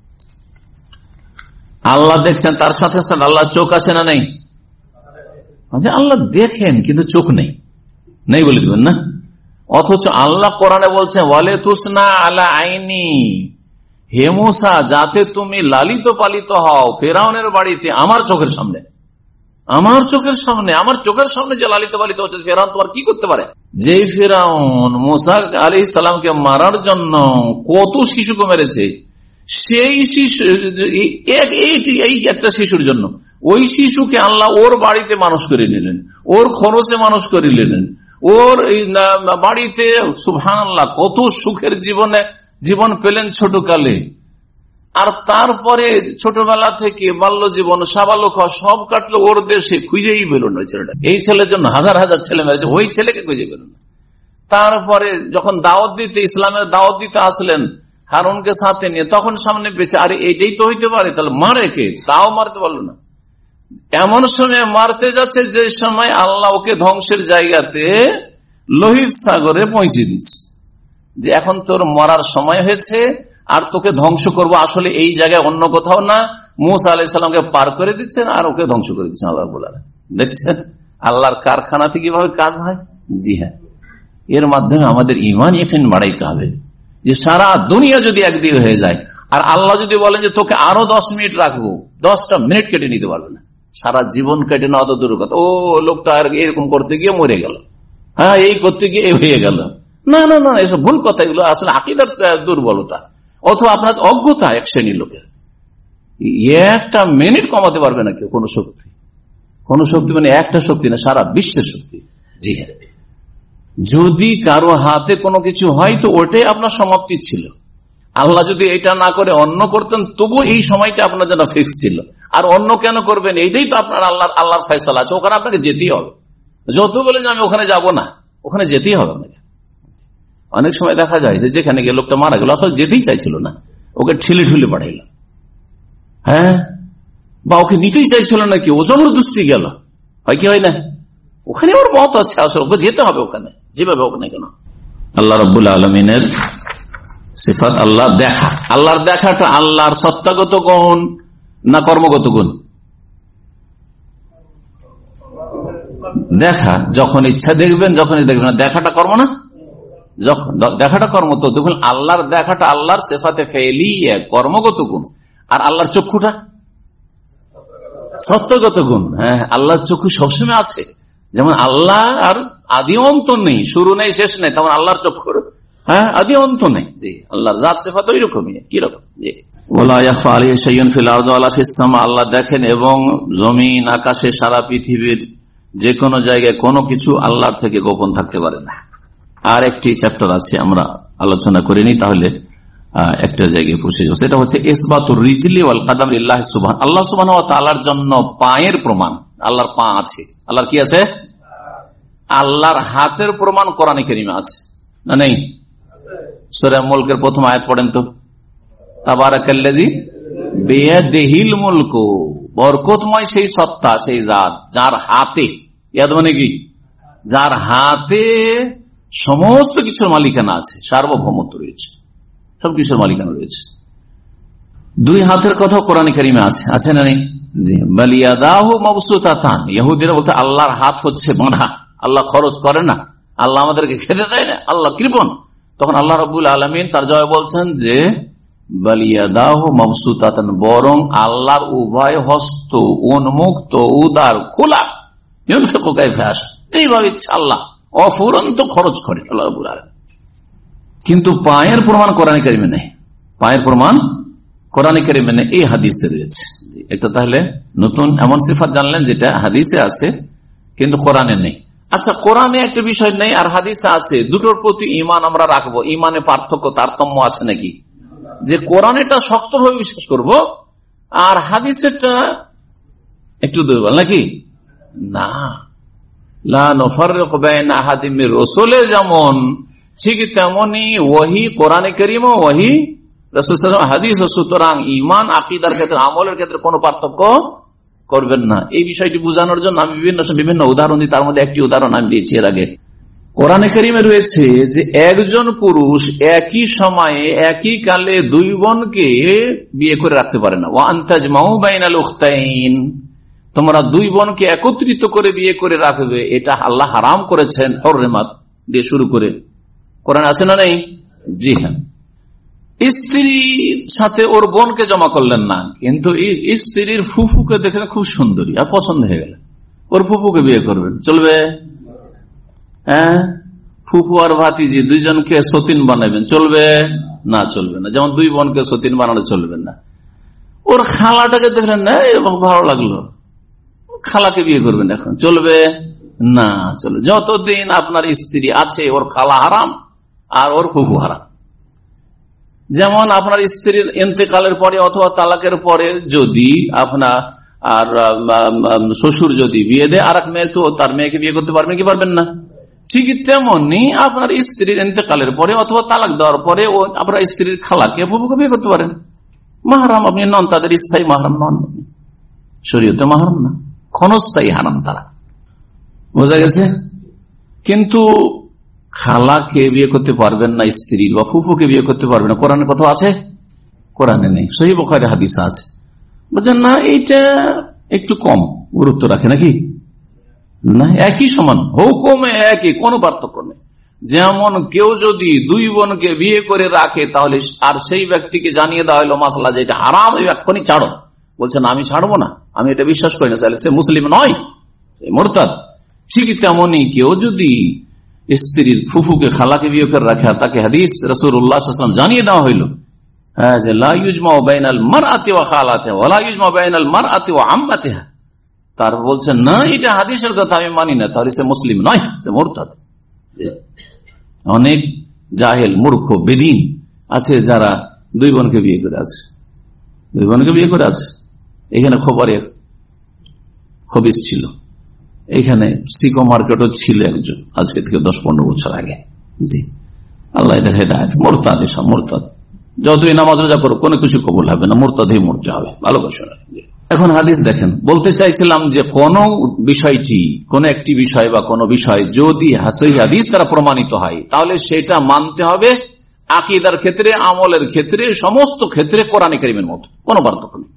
আল্লাহ দেখছেন। তার সাথে সাথে আল্লাহ চোখ আছে না নেই? আল্লাহ দেখেন কিন্তু চোখ নেই, নেই বলে দিবেন না। অথচ আল্লাহ কোরআনে বলছেন ওয়ালে তুসনা আলা আইনি, হে মূসা, যাতে তুমি লালিত পালিত হও ফেরাউনের বাড়িতে আমার চোখের সামনে, আমার চোখের সামনে, আমার চোখের সামনে যে লালিত পালিত হচ্ছে, ফেরাউন তোমার কি করতে পারে? যে ফেরাউন মূসা আলাইহিস সালামকে মারার জন্য কত শিশুকে মেরেছে, সেই শিশু, এই একটা শিশুর জন্য ওই শিশুকে আল্লাহ ওর বাড়িতে মানুষ করে নিলেন, ওর খরচে মানুষ করে নিলেন, ওর বাড়িতে সুবহানাল্লাহ কত সুখের জীবনে জীবন পেলেন ছোটকালে। আর তারপরে ছোটবেলা থেকে বাল্য জীবন, সাবালক হওয়া সব কাটলো ওর দেশে, খুঁজেই পেল না ওই ছেলেটা। এই ছেলের জন্য হাজার হাজার ছেলে মেরেছে, ওই ছেলেকে খুঁজে পেল না। তারপরে যখন দাওয়াত দিতে, ইসলামের দাওয়াত দিতে আসলেন হারুনকে সাথে নিয়ে, তখন সামনে পেয়েছে, আরে এইটাই তো হইতে পারে, তাহলে মারে কে? তাও মারতে পারলো না। এমন সময় মারতে যাচ্ছে যে সময় আল্লাহ ওকে ধ্বংসের জায়গাতে লোহিত সাগরে পৌঁছে দিচ্ছে, যে এখন তোর মরার সময় হয়েছে আর তোকে ধ্বংস করব, আসলে এই জায়গায় অন্য কোথাও না, মূসা আলাইহিস সালামকে পার করে দিচ্ছেন আর ওকে ধ্বংস করে দিচ্ছেন আল্লাহ রাব্বুল আলামিন। দেখছেন আল্লাহর কারখানাতে কিভাবে কাজ হয়। জি হ্যাঁ, এর মাধ্যমে আমাদের ইমান ইয়াকিন বাড়াইতে হবে, যে সারা দুনিয়া যদি একদিকে হয়ে যায় আর আল্লাহ যদি বলেন যে তোকে আরো দশ মিনিট রাখবো, দশটা মিনিট কেটে নিতে পারবে না, সারা জীবন কেটে নেওয়া তো দূর কথা। ও লোকটা এরকম করতে গিয়ে মরে গেল, হ্যাঁ এই করতে গিয়ে হয়ে গেল। না না না, এসব ভুল কথা, এগুলো আসলে আকীদার দুর্বলতা অথবা আপনার অজ্ঞতা এক শ্রেণীর লোকের। একটা মিনিট কমাতে পারবে না কেউ, কোন শক্তি, কোন শক্তি মানে একটা শক্তি না, সারা বিশ্বের শক্তি। জি হ্যাঁ, যদি কারো হাতে কোনো কিছু হয় তো ওটাই আপনার সমাপ্তি ছিল। আল্লাহ যদি এটা না করে অন্য করতেন তবু এই সময়টা আপনার জন্য ফিক্স ছিল। আর অন্য কেন করবেন? এইটাই তো আপনার আল্লাহ আল্লাহর ফয়সালা আছে, ওখানে আপনাকে যেতেই হবে। যত বলে যে আমি ওখানে যাব না, ওখানে যেতেই হবে আপনাকে। অনেক সময় দেখা যায় যে যেখানে গিয়ে লোকটা মারা গেল, আসলে যেতেই চাইছিল না, ওকে ঠেলে ঠেলে পাঠাইল, হ্যাঁ, বা ওকে নিতেই চাইছিল নাকি, ও জবরদস্তি গেল, হয় কি হয় না? ওখানে ওর মত আছে, আসলে ওকে যেতে হবে ওখানে, যেভাবে হোক না কেন। আল্লাহ রাব্বুল আলামিনের সিফাত আল্লাহ দেখা। আল্লাহর দেখাটা আল্লাহর সত্তাগত গুণ না কর্মগত গুণ? দেখা যখন ইচ্ছা দেখবেন, যখনই দেখবেন। দেখাটা কর্ম না? যখন দেখাটা কর্ম, তো দেখুন আল্লাহর দেখাটা আল্লাহর সিফাতে ফেলিয়া কর্মগত গুণ, আর আল্লাহর চক্ষুটা সত্যগত গুণ। হ্যাঁ, আল্লাহর চক্ষু সবসময় আছে। যেমন আল্লাহ আর আদি অন্ত নেই, শুরু নেই শেষ নেই, তেমন আল্লাহর চক্ষুর হ্যাঁ আদি অন্ত নেই। জি, আল্লাহর জাত সিফাত ওই রকমই। কিরকম? জি, আল্লাহ দেখেন এবং জমিন, আকাশে, সারা পৃথিবীর যে কোনো জায়গায় কোনো কিছু আল্লাহর থেকে গোপন থাকতে পারে না। আর একটি চ্যাপ্টার আছে, আমরা আলোচনা করিনি, তাহলে একটা জায়গায় পৌঁছে যাবো। সেটা হচ্ছে ইসবাতুর রিজলি ওয়াল কাদাম লিল্লাহি সুবহান। আল্লাহ সুবহানাহু ওয়া তাআলার জন্য পায়ের প্রমাণ। আল্লাহর পা আছে। আল্লাহর কি আছে? আল্লাহর হাতের প্রমাণ কোরআনে কারিমে আছে না নেই? সূরা মুলকের প্রথম আয়াত পড়েন তো, তাবারাকাল্লাযী বিয়াদিহিল মুলকু, বরকতময় সেই সত্তা, সেই জাত যার হাতে, ইয়াদ মানে কি, যার হাতে সমস্ত কিছুর মালিকানা আছে, সার্বভৌমত্ব রয়েছে, সবকিছুর মালিকানা রয়েছে। দুই হাতের কথা কোরআনে কারিমে আছে, আছে না নেই? জি, বালিয়াদাহু মাবসুতাতান। ইহুদিরা বলতে আল্লাহর হাত হচ্ছে বাঁধা, আল্লাহ খরচ করে না, আল্লাহ আমাদেরকে খেতে দেয় না, আল্লাহ কৃপণ। তখন আল্লাহ রাব্বুল আলামিন তার জবাবে বলছেন যে বালিয়াদাহু মাবসুতাতান, বরং আল্লাহর উভয় হস্ত উন্মুক্ত, উদার, খোলা, ইউনফিকু কাইফা ইয়াশা, যেভাবে ইচ্ছা আল্লাহ অফুরন্ত খরচ করে আল্লাহ রাব্বুল আলামিন। কিন্তু পায়ের প্রমাণ কোরআনে কারিমে নেই, পায়ের প্রমাণ কোরআনে কারিমে নেই, এই হাদিসে রয়েছে। এটা তাহলে নতুন এমন সিফাত জানলেন যেটা হাদিসে আছে কিন্তু কোরআনে নেই। আচ্ছা, কোরআনে একটা বিষয় নেই আর হাদিসে আছে, দুটোর প্রতি ঈমান আমরা রাখবো, ঈমানে পার্থক্য তারতম্য আছে নাকি? যে কোরআনেটা শক্তভাবে বিশ্বাস করব আর হাদিসেরটা একটু দুর্বল নাকি? না, লা নুফাররিকু বাইনা আহাদিন মির রাসূলি, যেমন ঠিক তেমনি ওহী কোরআনে কারীম ও ওহী রাসূল সাল্লাল্লাহু আলাইহি হাদিস। সুতরাং ঈমান, আকীদার ক্ষেত্রে, আমলের ক্ষেত্রে কোনো পার্থক্য করবেন না। এই বিষয়টি বোঝানোর জন্য আমি বিভিন্ন বিভিন্ন উদাহরণ দিই, তার মধ্যে একটি উদাহরণ আমি দিয়েছি এর আগে। কোরআনে কারীমে রয়েছে যে একজন পুরুষ একই সময়ে একই কালে দুই বোনকে বিয়ে করে রাখতে পারে না। ওয়া আনতাজমাউ বাইনাল উখতাইন, তোমরা দুই বোনকে একত্রিত করে বিয়ে করে রাখবে, এটা আল্লাহ হারাম করেছেন। হুররিমাত দিয়ে শুরু করে কোরআন আছে না নেই? জি হ্যাঁ। স্ত্রীর সাথে ওর বোনকে জমা করলেন না, কিন্তু স্ত্রীর ফুফুকে দেখে খুব সুন্দরী আর পছন্দ হয়ে গেল, ওর ফুফুকে বিয়ে করবেন, চলবে? হ্যাঁ, ফুফু আর ভাতিজি দুইজনকে সতীন বানাবেন, চলবে? না, চলবে না। যেমন দুই বোনকে সতীন বানানো চলবে না। ওর খালাটাকে দেখলেন না, ভালো লাগলো, খালাকে বিয়ে করবেন, এখন চলবে? না, চলবে। যতদিন আপনার স্ত্রী আছে ওর খালা হারাম আর ওর ফুফু হারাম। যেমন আপনার স্ত্রীর ইন্তেকালের পরে অথবা তালাকের পরে যদি আপনার আর শ্বশুর যদি বিয়ে দেয় আর এক মেয়ে, তো তার মেয়েকে বিয়ে করতে পারবেন কি পারবেন না? ঠিক তেমনি আপনার স্ত্রীর ইন্তেকালের পরে অথবা তালাক দেওয়ার পরে ও আপনার স্ত্রীর খালাকে ফুফুকে বিয়ে করতে পারেন। মাহরাম আপনি নন, তাদের স্থায়ী মাহরাম নন, শরীয়তে মাহরাম না, ক্ষণস্থায়ী হারাম তারা, বোঝা গেছে? কিন্তু খালাকে বিয়ে করতে পারবেন না স্ত্রীর, বা ফুফুকে বিয়ে করতে পারবেন না, কোরআনে কথা আছে? কোরআনে নেই। সহিহ বুখারী হাদিস আছে। বুঝলেন না? এইটা একটু কম গুরুত্ব রাখে নাকি? না, একই সমান, হুকুমে একই, কোনো পার্থক্য নেই। যেমন কেউ যদি দুই বোনকে বিয়ে করে রাখে, তাহলে আর সেই ব্যক্তিকে জানিয়ে দেওয়া হলো মাসলা যেটা হারাম, এই এক্ষুনি ছাড়ো, বলছেন আমি ছাড়বো না, আমি এটা বিশ্বাস করি না, সে মুসলিম নয়, মুরতাদ। ঠিক তেমনি কেউ যদি স্ত্রীর ফুফুকে খালাকে বিয়ে করে রাখে, তাকে হাদিস রাসূলুল্লাহ সাল্লাল্লাহু আলাইহি ওয়াসাল্লাম জানিয়ে দেওয়া হইলো হ্যাঁ যে লা ইউজমাউ বাইনাল মারআতি ওয়া খালাতিহা ওয়া লা ইউজমাউ বাইনাল মারআতি ওয়া আম্মাতিহা, তার বলছেন না এটা হাদিসের কথা আমি মানি না, তাহলে সে মুসলিম নয়, সে মুরতাদ। অনেক জাহেল মূর্খ বেদিন আছে যারা দুই বোনকে বিয়ে করে আছে, দুই বোনকে বিয়ে করে আছে। এখানে খবরে খবিস ছিল, এখানে সিকো মার্কেটও ছিল একজন, আজকে থেকে দশ পনেরো বছর আগে। জি, আল্লাহ এদের হেদায়েত। মোরতাদ, এসব মোরতাদ, যতই নামাজ রোজা করো কোনো কিছু কবুল হবে না, মোরতাদই মরতে হবে। ভালোবাসা। এখন হাদিস দেখেন, বলতে চাইছিলাম যে কোন বিষয়টি, কোন একটি বিষয় বা কোন বিষয় যদি হাদিস দ্বারা প্রমাণিত হয় তাহলে সেটা মানতে হবে আকীদার ক্ষেত্রে, আমলের ক্ষেত্রে, সমস্ত ক্ষেত্রে কোরআনে কারীমের মতো, কোনো পার্থক্য নেই।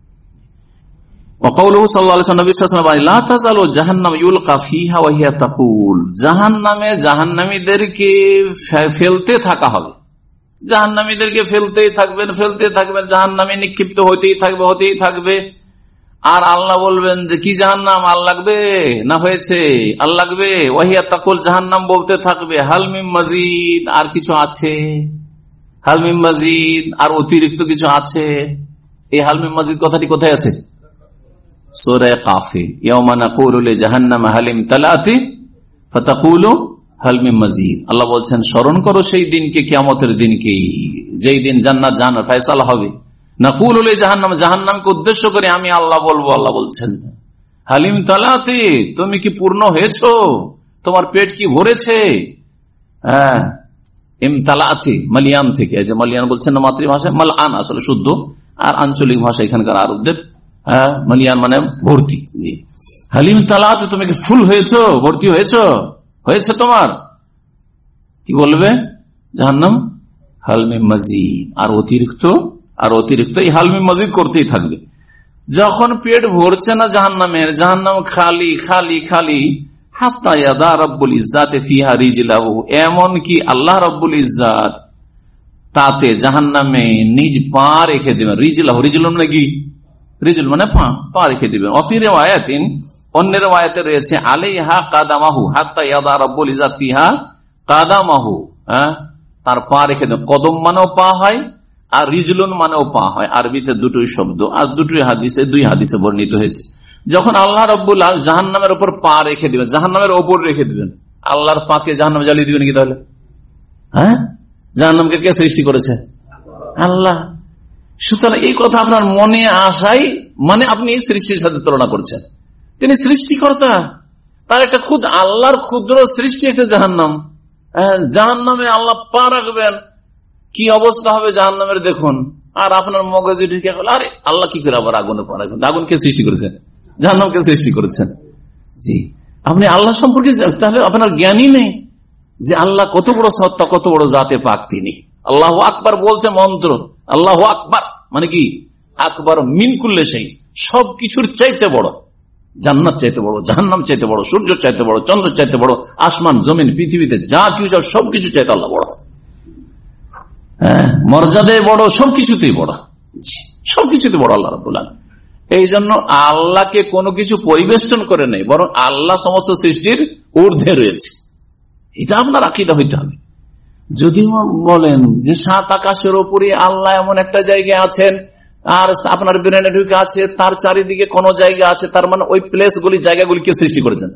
জাহান্নামে জাহান্নামীদেরকে ফেলতে থাকা হবে, জাহান্নামীদেরকে ফেলতেই থাকবেন, ফেলতে থাকবেন, জাহান্নামে নিক্ষিপ্ত হতেই থাকবে, হতেই থাকবে। আর আল্লাহ বলবেন যে কি জাহান্নাম আর লাগবে না, হয়েছে আর লাগবে। ওয়াহিয়া তাকুল, জাহান্নাম বলতে থাকবে হাল মিন মাজিদ, আর কিছু আছে, হাল মিন মাজিদ, আর অতিরিক্ত কিছু আছে। এই হাল মিন মাজিদ কথাটি কোথায় আছে? সূরা কাফে, ইয়াওমা নাকুলু লিজাহান্নাম হাল ইমতালাতি ফাতাকুলু হাল মিন মাজিদ। আল্লাহ বলছেন স্মরণ করো সেই দিনকে, কিয়ামতের দিনকে, যেই দিন জান্নাত জাহান্নাম ফয়সালা হবে। নাকুলু লিজাহান্নাম, জাহান্নামকে উদ্দেশ্য করে আমি আল্লাহ বলবো, আল্লাহ বলছেন হাল ইমতালাতি, তুমি কি পূর্ণ হয়েছো, তোমার পেট কি ভরেছে? হ্যাঁ, ইমতালাতি মালিয়ান থেকে, যে মালিয়ান বলছেন না মাতৃভাষায়, মালআন আসলে শুদ্ধ, আর আঞ্চলিক ভাষা এখানকার আরবদের হ্যাঁ মালিয়ান মানে ভর্তি। জি, হালিম তালাত, তুমি কি ফুল হয়েছো, ভর্তি হয়েছো, হয়েছে তোমার? কি বলবে জাহান্নাম? হালমি মজিদ, আর অতিরিক্ত, আর অতিরিক্ত, এই হালমি মজিদ করতেই থাকবে। যখন পেট ভরছে না জাহান্নামের, জাহান্নাম খালি খালি খালি, হাত্তা ইয়াদা রাব্বুল ইজ্জাতে ফিহা রিজলাহু, এমন কি আল্লাহ রাব্বুল ইজ্জাত তাতে জাহান্নামে নিজ পা রেখে দেবেন। রিজলাহু, রিজলুন নাকি, রিজল মানে পা, পা রেখে দিবেন। অফির রিওয়ায়াতিন, অন্যের রিওয়ায়াতে রয়েছে আলাইহা কাদামাহু হাত্তা ইয়াদা রাব্বুল ইজ্জাত ফিহা কাদামাহু, হ্যাঁ তার পা রেখে দেবেন। কদম মানেও পা হয়, আর রিজলুন মানেও পা হয়, আরবিতে দুটোই শব্দ, আর দুটোই হাদিসে, দুই হাদিসে বর্ণিত হয়েছে। যখন আল্লাহ রাব্বুল আলামিন জাহান্নামের উপর পা রেখে দিবেন, জাহান্নামের ওপর রেখে দিবেন, আল্লাহর পাকে জাহান্নামে জ্বালিয়ে দিবেন কি তাহলে? হ্যাঁ, জাহান্নামকে কে সৃষ্টি করেছে? আল্লাহ। সুতরাং এই কথা আপনার মনে আসাই মানে আপনি সৃষ্টির সাথে তুলনা করছেন। তিনি সৃষ্টিকর্তা, তার একটা খুদ আল্লাহর ক্ষুদ্র সৃষ্টি একটা জাহান্নাম। জাহান্নামে আল্লাহ পা রাখবেন, কি অবস্থা হবে জাহান্নামের দেখুন। আর আপনার মগজে ঢুকে গেল, আরে আল্লাহ কি করে আবার আগুনে পা রাখবেন? আগুনকে সৃষ্টি করেছেন, জাহান্নামকে সৃষ্টি করেছেন। জি, আপনি আল্লাহ সম্পর্কে তাহলে আপনার জ্ঞানই নেই যে আল্লাহ কত বড় সত্তা, কত বড় জাতে পাক তিনি। আল্লাহু আকবার বলছে মন্ত্র, আল্লাহু আকবার মানে কি? আকবার মিন কুল্লি শাই, সবকিছুর চাইতে বড়। জান্নাত চাইতে বড়, জাহান্নাম চাইতে বড়, সূর্য চাইতে বড়, চন্দ্র চাইতে বড়, আসমান জমিন পৃথিবীতে যা কিছু সবকিছু চাইতে আল্লাহ বড়। হ্যাঁ, মর্যাদায় বড়, সবকিছুতেই বড়, সবকিছুতে বড় আল্লাহ রাব্বুল আলামিন। এই জন্য আল্লাহকে কোনো কিছু পরিবেষ্টন করে নেই, বরং আল্লাহ সমস্ত সৃষ্টির ঊর্ধ্বে রয়েছে। এটা আপনার আকীদা হইতে হবে। যদি বলেন যে সাত আকাশের উপরে আল্লাহ এমন একটা জায়গায় আছেন, আর আপনার ব্রেনে ঢুকে আছে তার চারিদিকে কোন জায়গা আছে, তার মানে ওই প্লেস গুলি, জায়গাগুলি কে সৃষ্টি করেছেন?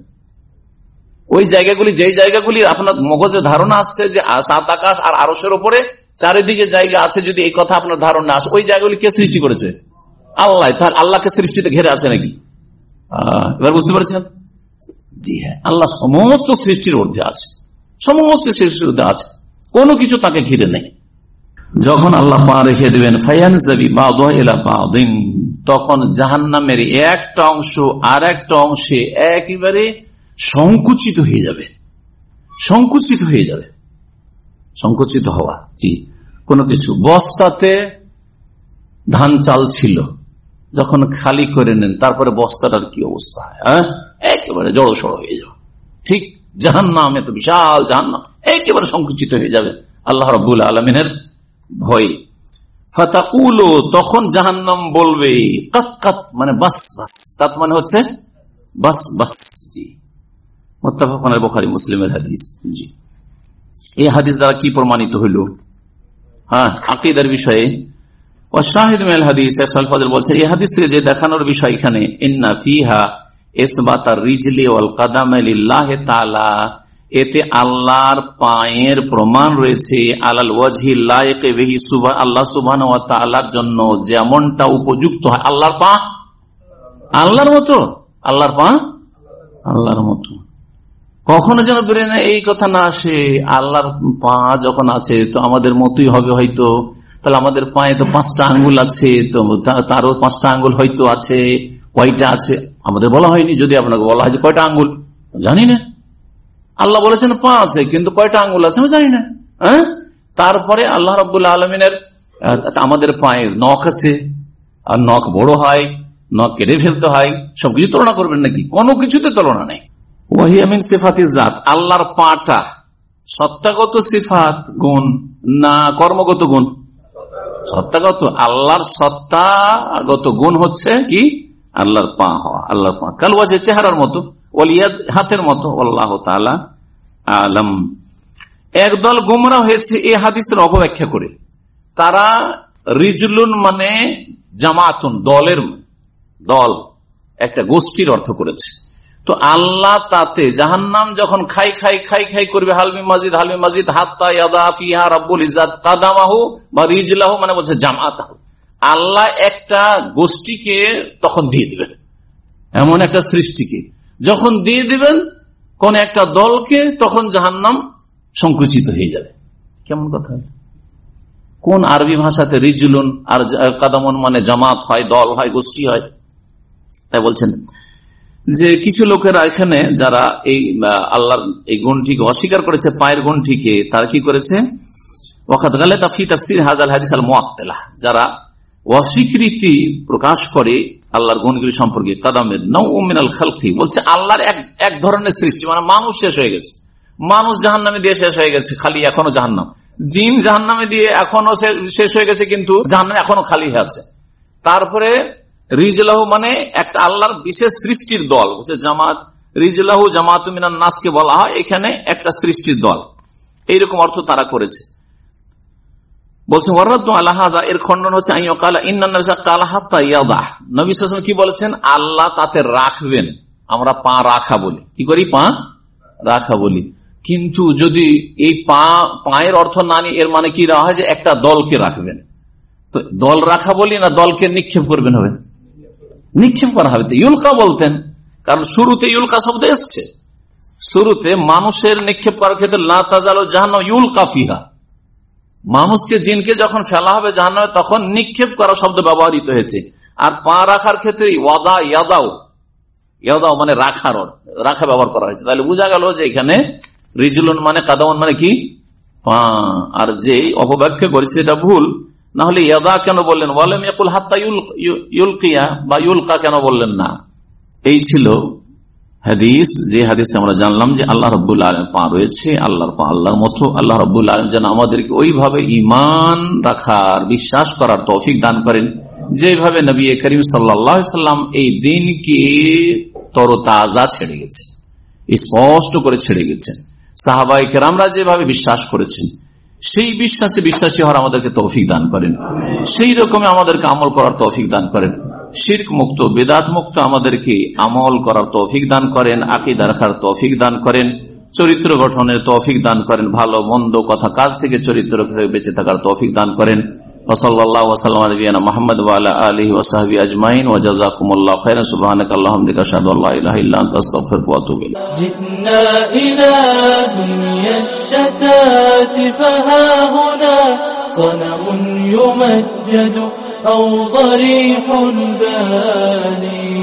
ওই জায়গাগুলি, যেই জায়গাগুলি আপনার মগজে ধারণা আসছে যে সাত আকাশ আর আরশের উপরে চারিদিকে জায়গা আছে, যদি এই কথা আপনার ধারণা আসে, ওই জায়গাগুলি কে সৃষ্টি করেছে? আল্লাহ। তাহলে আল্লাহকে সৃষ্টিতে ঘেরে আছে নাকি? এবার বুঝতে পারছেন? জি হ্যাঁ, আল্লাহ সমস্ত সৃষ্টির ঊর্ধ্বে আছে, সমস্ত সৃষ্টির ঊর্ধ্বে আছে, কোনো কিছু তাকে ঘিরে নেই। যখন আল্লাহ পা রেখে দেবেন, তখন জাহান্নামের একটা অংশ আর একটা অংশে একেবারে সংকুচিত হয়ে যাবে, সংকুচিত হয়ে যাবে। সংকুচিত হওয়া, জি, কোন কিছু বস্তাতে ধান চাল ছিল, যখন খালি করে নেন তারপরে বস্তাটার কি অবস্থা হয়? হ্যাঁ, একেবারে জড়সড় হয়ে যাবে। ঠিক জাহান্নাম, এত বিশাল জাহান্নাম একেবারে সংকুচিত হয়ে যাবে আল্লাহ রাব্বুল আলামিনের ভয়। ফাতাকুলু, তখন জাহান্নাম বলবে, কাত কাত মানে বাস বাস, কাত মানে হচ্ছে বাস বাস। জি, মুত্তাফাকুন আলাইহি, বুখারী মুসলিমের হাদিস। জি, এই হাদিস দ্বারা কি প্রমাণিত হইল? হ্যাঁ, আকীদার বিষয়ে ওয়াশাহিদ মিনাল হাদিস, শেখ সালেহ ফাজল বলছে এই হাদিস থেকে যে দেখানোর বিষয় এখানে, ইন্না ফিহা ইসবাতার রিজলি ওয়াল কাদামি লিল্লাহি তাআলা, এতে আল্লাহর পায়ের প্রমাণ রয়েছে আলাল ওয়াজহি লায়েক বিহি সুবহান আল্লাহ সুবহানাহু ওয়া তাআলার জন্য যেমনটা উপযুক্ত হয়। আল্লাহর পা আল্লাহর মতো, আল্লাহর পা আল্লাহর মতো। কখনো যেন ব্রেনে এই কথা না আসে আল্লাহর পা যখন আছে তো আমাদের মতোই হবে হয়তো, তাহলে আমাদের পায়ে তো পাঁচটা আঙ্গুল আছে, তো তারও পাঁচটা আঙ্গুল হয়তো আছে, কয়টা আছে আমাদের বলা হয়নি। যদি আপনাকে বলা হয় যে কয়টা আঙ্গুল, জানি না। আল্লাহ বলেছেন পা আছে, কিন্তু কয়টা আঙ্গুল আছে আমি জানি না। হ্যাঁ, তারপরে আল্লাহ রাব্বুল আলামিনের আমাদের পায়ে নখ আছে, আর নখ বড় হয়, নখ কেটে ফেলতে হয়, সবকিছু তুলনা করবেন নাকি? কোনো কিছুতে তুলনা নেই। ওয়াহিয়া মিন সিফাতিজ জাত, আল্লাহর পাটা সত্তাগত সিফাত গুণ না কর্মগত গুণ? সত্তাগত। আল্লাহর সত্তাগত গুণ হচ্ছে কি? আল্লাহর পা হওয়া। আল্লাহর পা কাল ওয়াজে চেহারার মতো, ওয়ালিয়াদ হাতের মতো। আল্লাহু তাআলা আলাম। একদল গুমরাহ হয়েছে এই হাদিসের অপব্যাখ্যা করে। তারা রিজলুন মানে জামাতুন, দলের দল, একটা গোষ্ঠীর অর্থ করেছে। তো আল্লাহ তাতে জাহান্নাম যখন খাই খাই খাই খাই করবে, হালমি মাজিদ হালমি মাজিদ হাত্তা ইয়াদা ফিহা রাব্বুল ইজ্জাত কাদামাহু বা রিজলাহু, মানে বলছে জামাতাহু, আল্লাহ একটা গোষ্ঠীকে তখন দিয়ে দিবেন, এমন একটা সৃষ্টিকে যখন দিয়ে দিবেন কোন একটা দলকে, তখন জাহান্নাম সংকুচিত হয়ে যাবে। কেমন কথা? কোন আরবি ভাষাতে রিজলুন আর কাদামন মানে জামাত হয়, দল হয়, গোষ্ঠী হয়? তাই বলছেন যে কিছু লোকেরা এখানে যারা এই আল্লাহর এই গুণটিকে অস্বীকার করেছে, পায়ের গুণটিকে, তারা কি করেছে? ওয়াকাদ গালাতা ফি তাফসীর হাযাল হাদিস আল মুআত্তিলা, যারা অস্বীকৃতি প্রকাশ করে আল্লাহর গুণগুলি সম্পর্কে। কাদামের নাউ মিনাল খালকি, বলছে আল্লাহর এক এক ধরনের সৃষ্টি, মানে মানুষ শেষ হয়ে গেছে, মানুষ জাহান্নামে দিয়ে শেষ হয়ে গেছে, খালি এখনো জাহান্নাম। জিন জাহান্নামে দিয়ে এখনো শেষ হয়ে গেছে, কিন্তু জাহান্নাম এখনো খালি হয়ে আছে। তারপরে রিজলাহু মানে একটা আল্লাহর বিশেষ সৃষ্টির দল, বলছে জামাত। রিজলাহু জামাতু মিনান নাসকে বলা হয় এখানে একটা সৃষ্টির দল, এইরকম অর্থ তারা করেছে। বলছে ওয়ারাদ্দু আলা হাযা, এর খণ্ডন হচ্ছে আইয়ু ক্বালা ইন্নান নাসা ক্বালা হাত্তা ইয়াদাহ, নবী সাল্লাল্লাহু আলাইহি ওয়াসাল্লাম কি বলেছেন? আল্লাহ তাতে রাখবেন। আমরা পা রাখা বলি, কি করি? পা রাখা বলি। কিন্তু যদি এই পা পায়ের অর্থ না নিয়ে এর মানে কি রাখা হয় যে একটা দলকে রাখবেন, তো দল রাখা বলি না দলকে নিক্ষেপ করবেন হবে? নিক্ষেপ করা হবে। তো ইউলকা বলতেন, কারণ শুরুতে ইউলকা শব্দ এসছে, শুরুতে মানুষের নিক্ষেপ করার ক্ষেত্রে লা তাজালু জাহান্নাম ইউলকা ফিহা, মানুষকে জিনকে যখন ফেলা হবে জাহান্নামে তখন নিক্ষেপ করা শব্দ ব্যবহৃত হয়েছে। আর পা রাখার ক্ষেত্রে ওয়াদা ইয়াদাও, ইয়াদাও মানে রাখার, রাখা ব্যবহার করা হয়েছে। তাহলে বোঝা গেল যে এখানে রিজলুন মানে কাদামন মানে কি? পা। আর যে অপব্যাখ্যা করেছে এটা ভুল, না হলে ইয়াদা কেন বললেন? ওয়ালাম ইয়াকুল হাত্তা ইউলকিয়া বা ইউলকা কেন বললেন না? এই ছিল হাদিস, যে হাদিসে আমরা জানলাম যে আল্লাহ রাব্বুল আলামিন পা রয়েছে, আল্লাহর পা আল্লাহর মতো। আল্লাহ রাব্বুল আলামিন যেন আমাদেরকে ওইভাবে ঈমান রাখার, বিশ্বাস করার তৌফিক দান করেন, যেভাবে নবী করিম সাল্লাল্লাহু আলাইহি সাল্লাম এই দিনকে তরতাজা ছেড়ে গেছে, স্পষ্ট করে ছেড়ে গেছেন। সাহাবায়ে কেরামরা যেভাবে বিশ্বাস করেছেন, সেই বিশ্বাসে বিশ্বাসী হওয়ার আমাদেরকে তৌফিক দান করেন, সেই রকমই আমাদেরকে আমল করার তৌফিক দান করেন, শিরক মুক্ত বেদাত মুক্ত আমাদেরকে আমল করার তৌফিক দান করেন, আকীদা রাখার তৌফিক দান করেন, চরিত্র গঠনের তৌফিক দান করেন, ভালো মন্দ কথা কাজ থেকে চরিত্র বেঁচে থাকার তৌফিক দান করেন। ওয়াসাল্লাল্লাহু ওয়াসাল্লাম আলা নবিয়িনা মুহাম্মদ ওয়া আলা আলিহি ওয়া সাহবিহি আজমাইন ওয়া জাযাকুমুল্লাহু খাইরান। সুবহানাকা আল্লাহুম্মা বিকা আশহাদু আল্লা ইলাহা ইল্লা আনতা আস্তাগফিরুকা ওয়া আতুবু ইলাইক। জিতনা ইলা দুনিয়াশ শাতাতি ফাহা হুনা صنم يمجد أو ضريح باني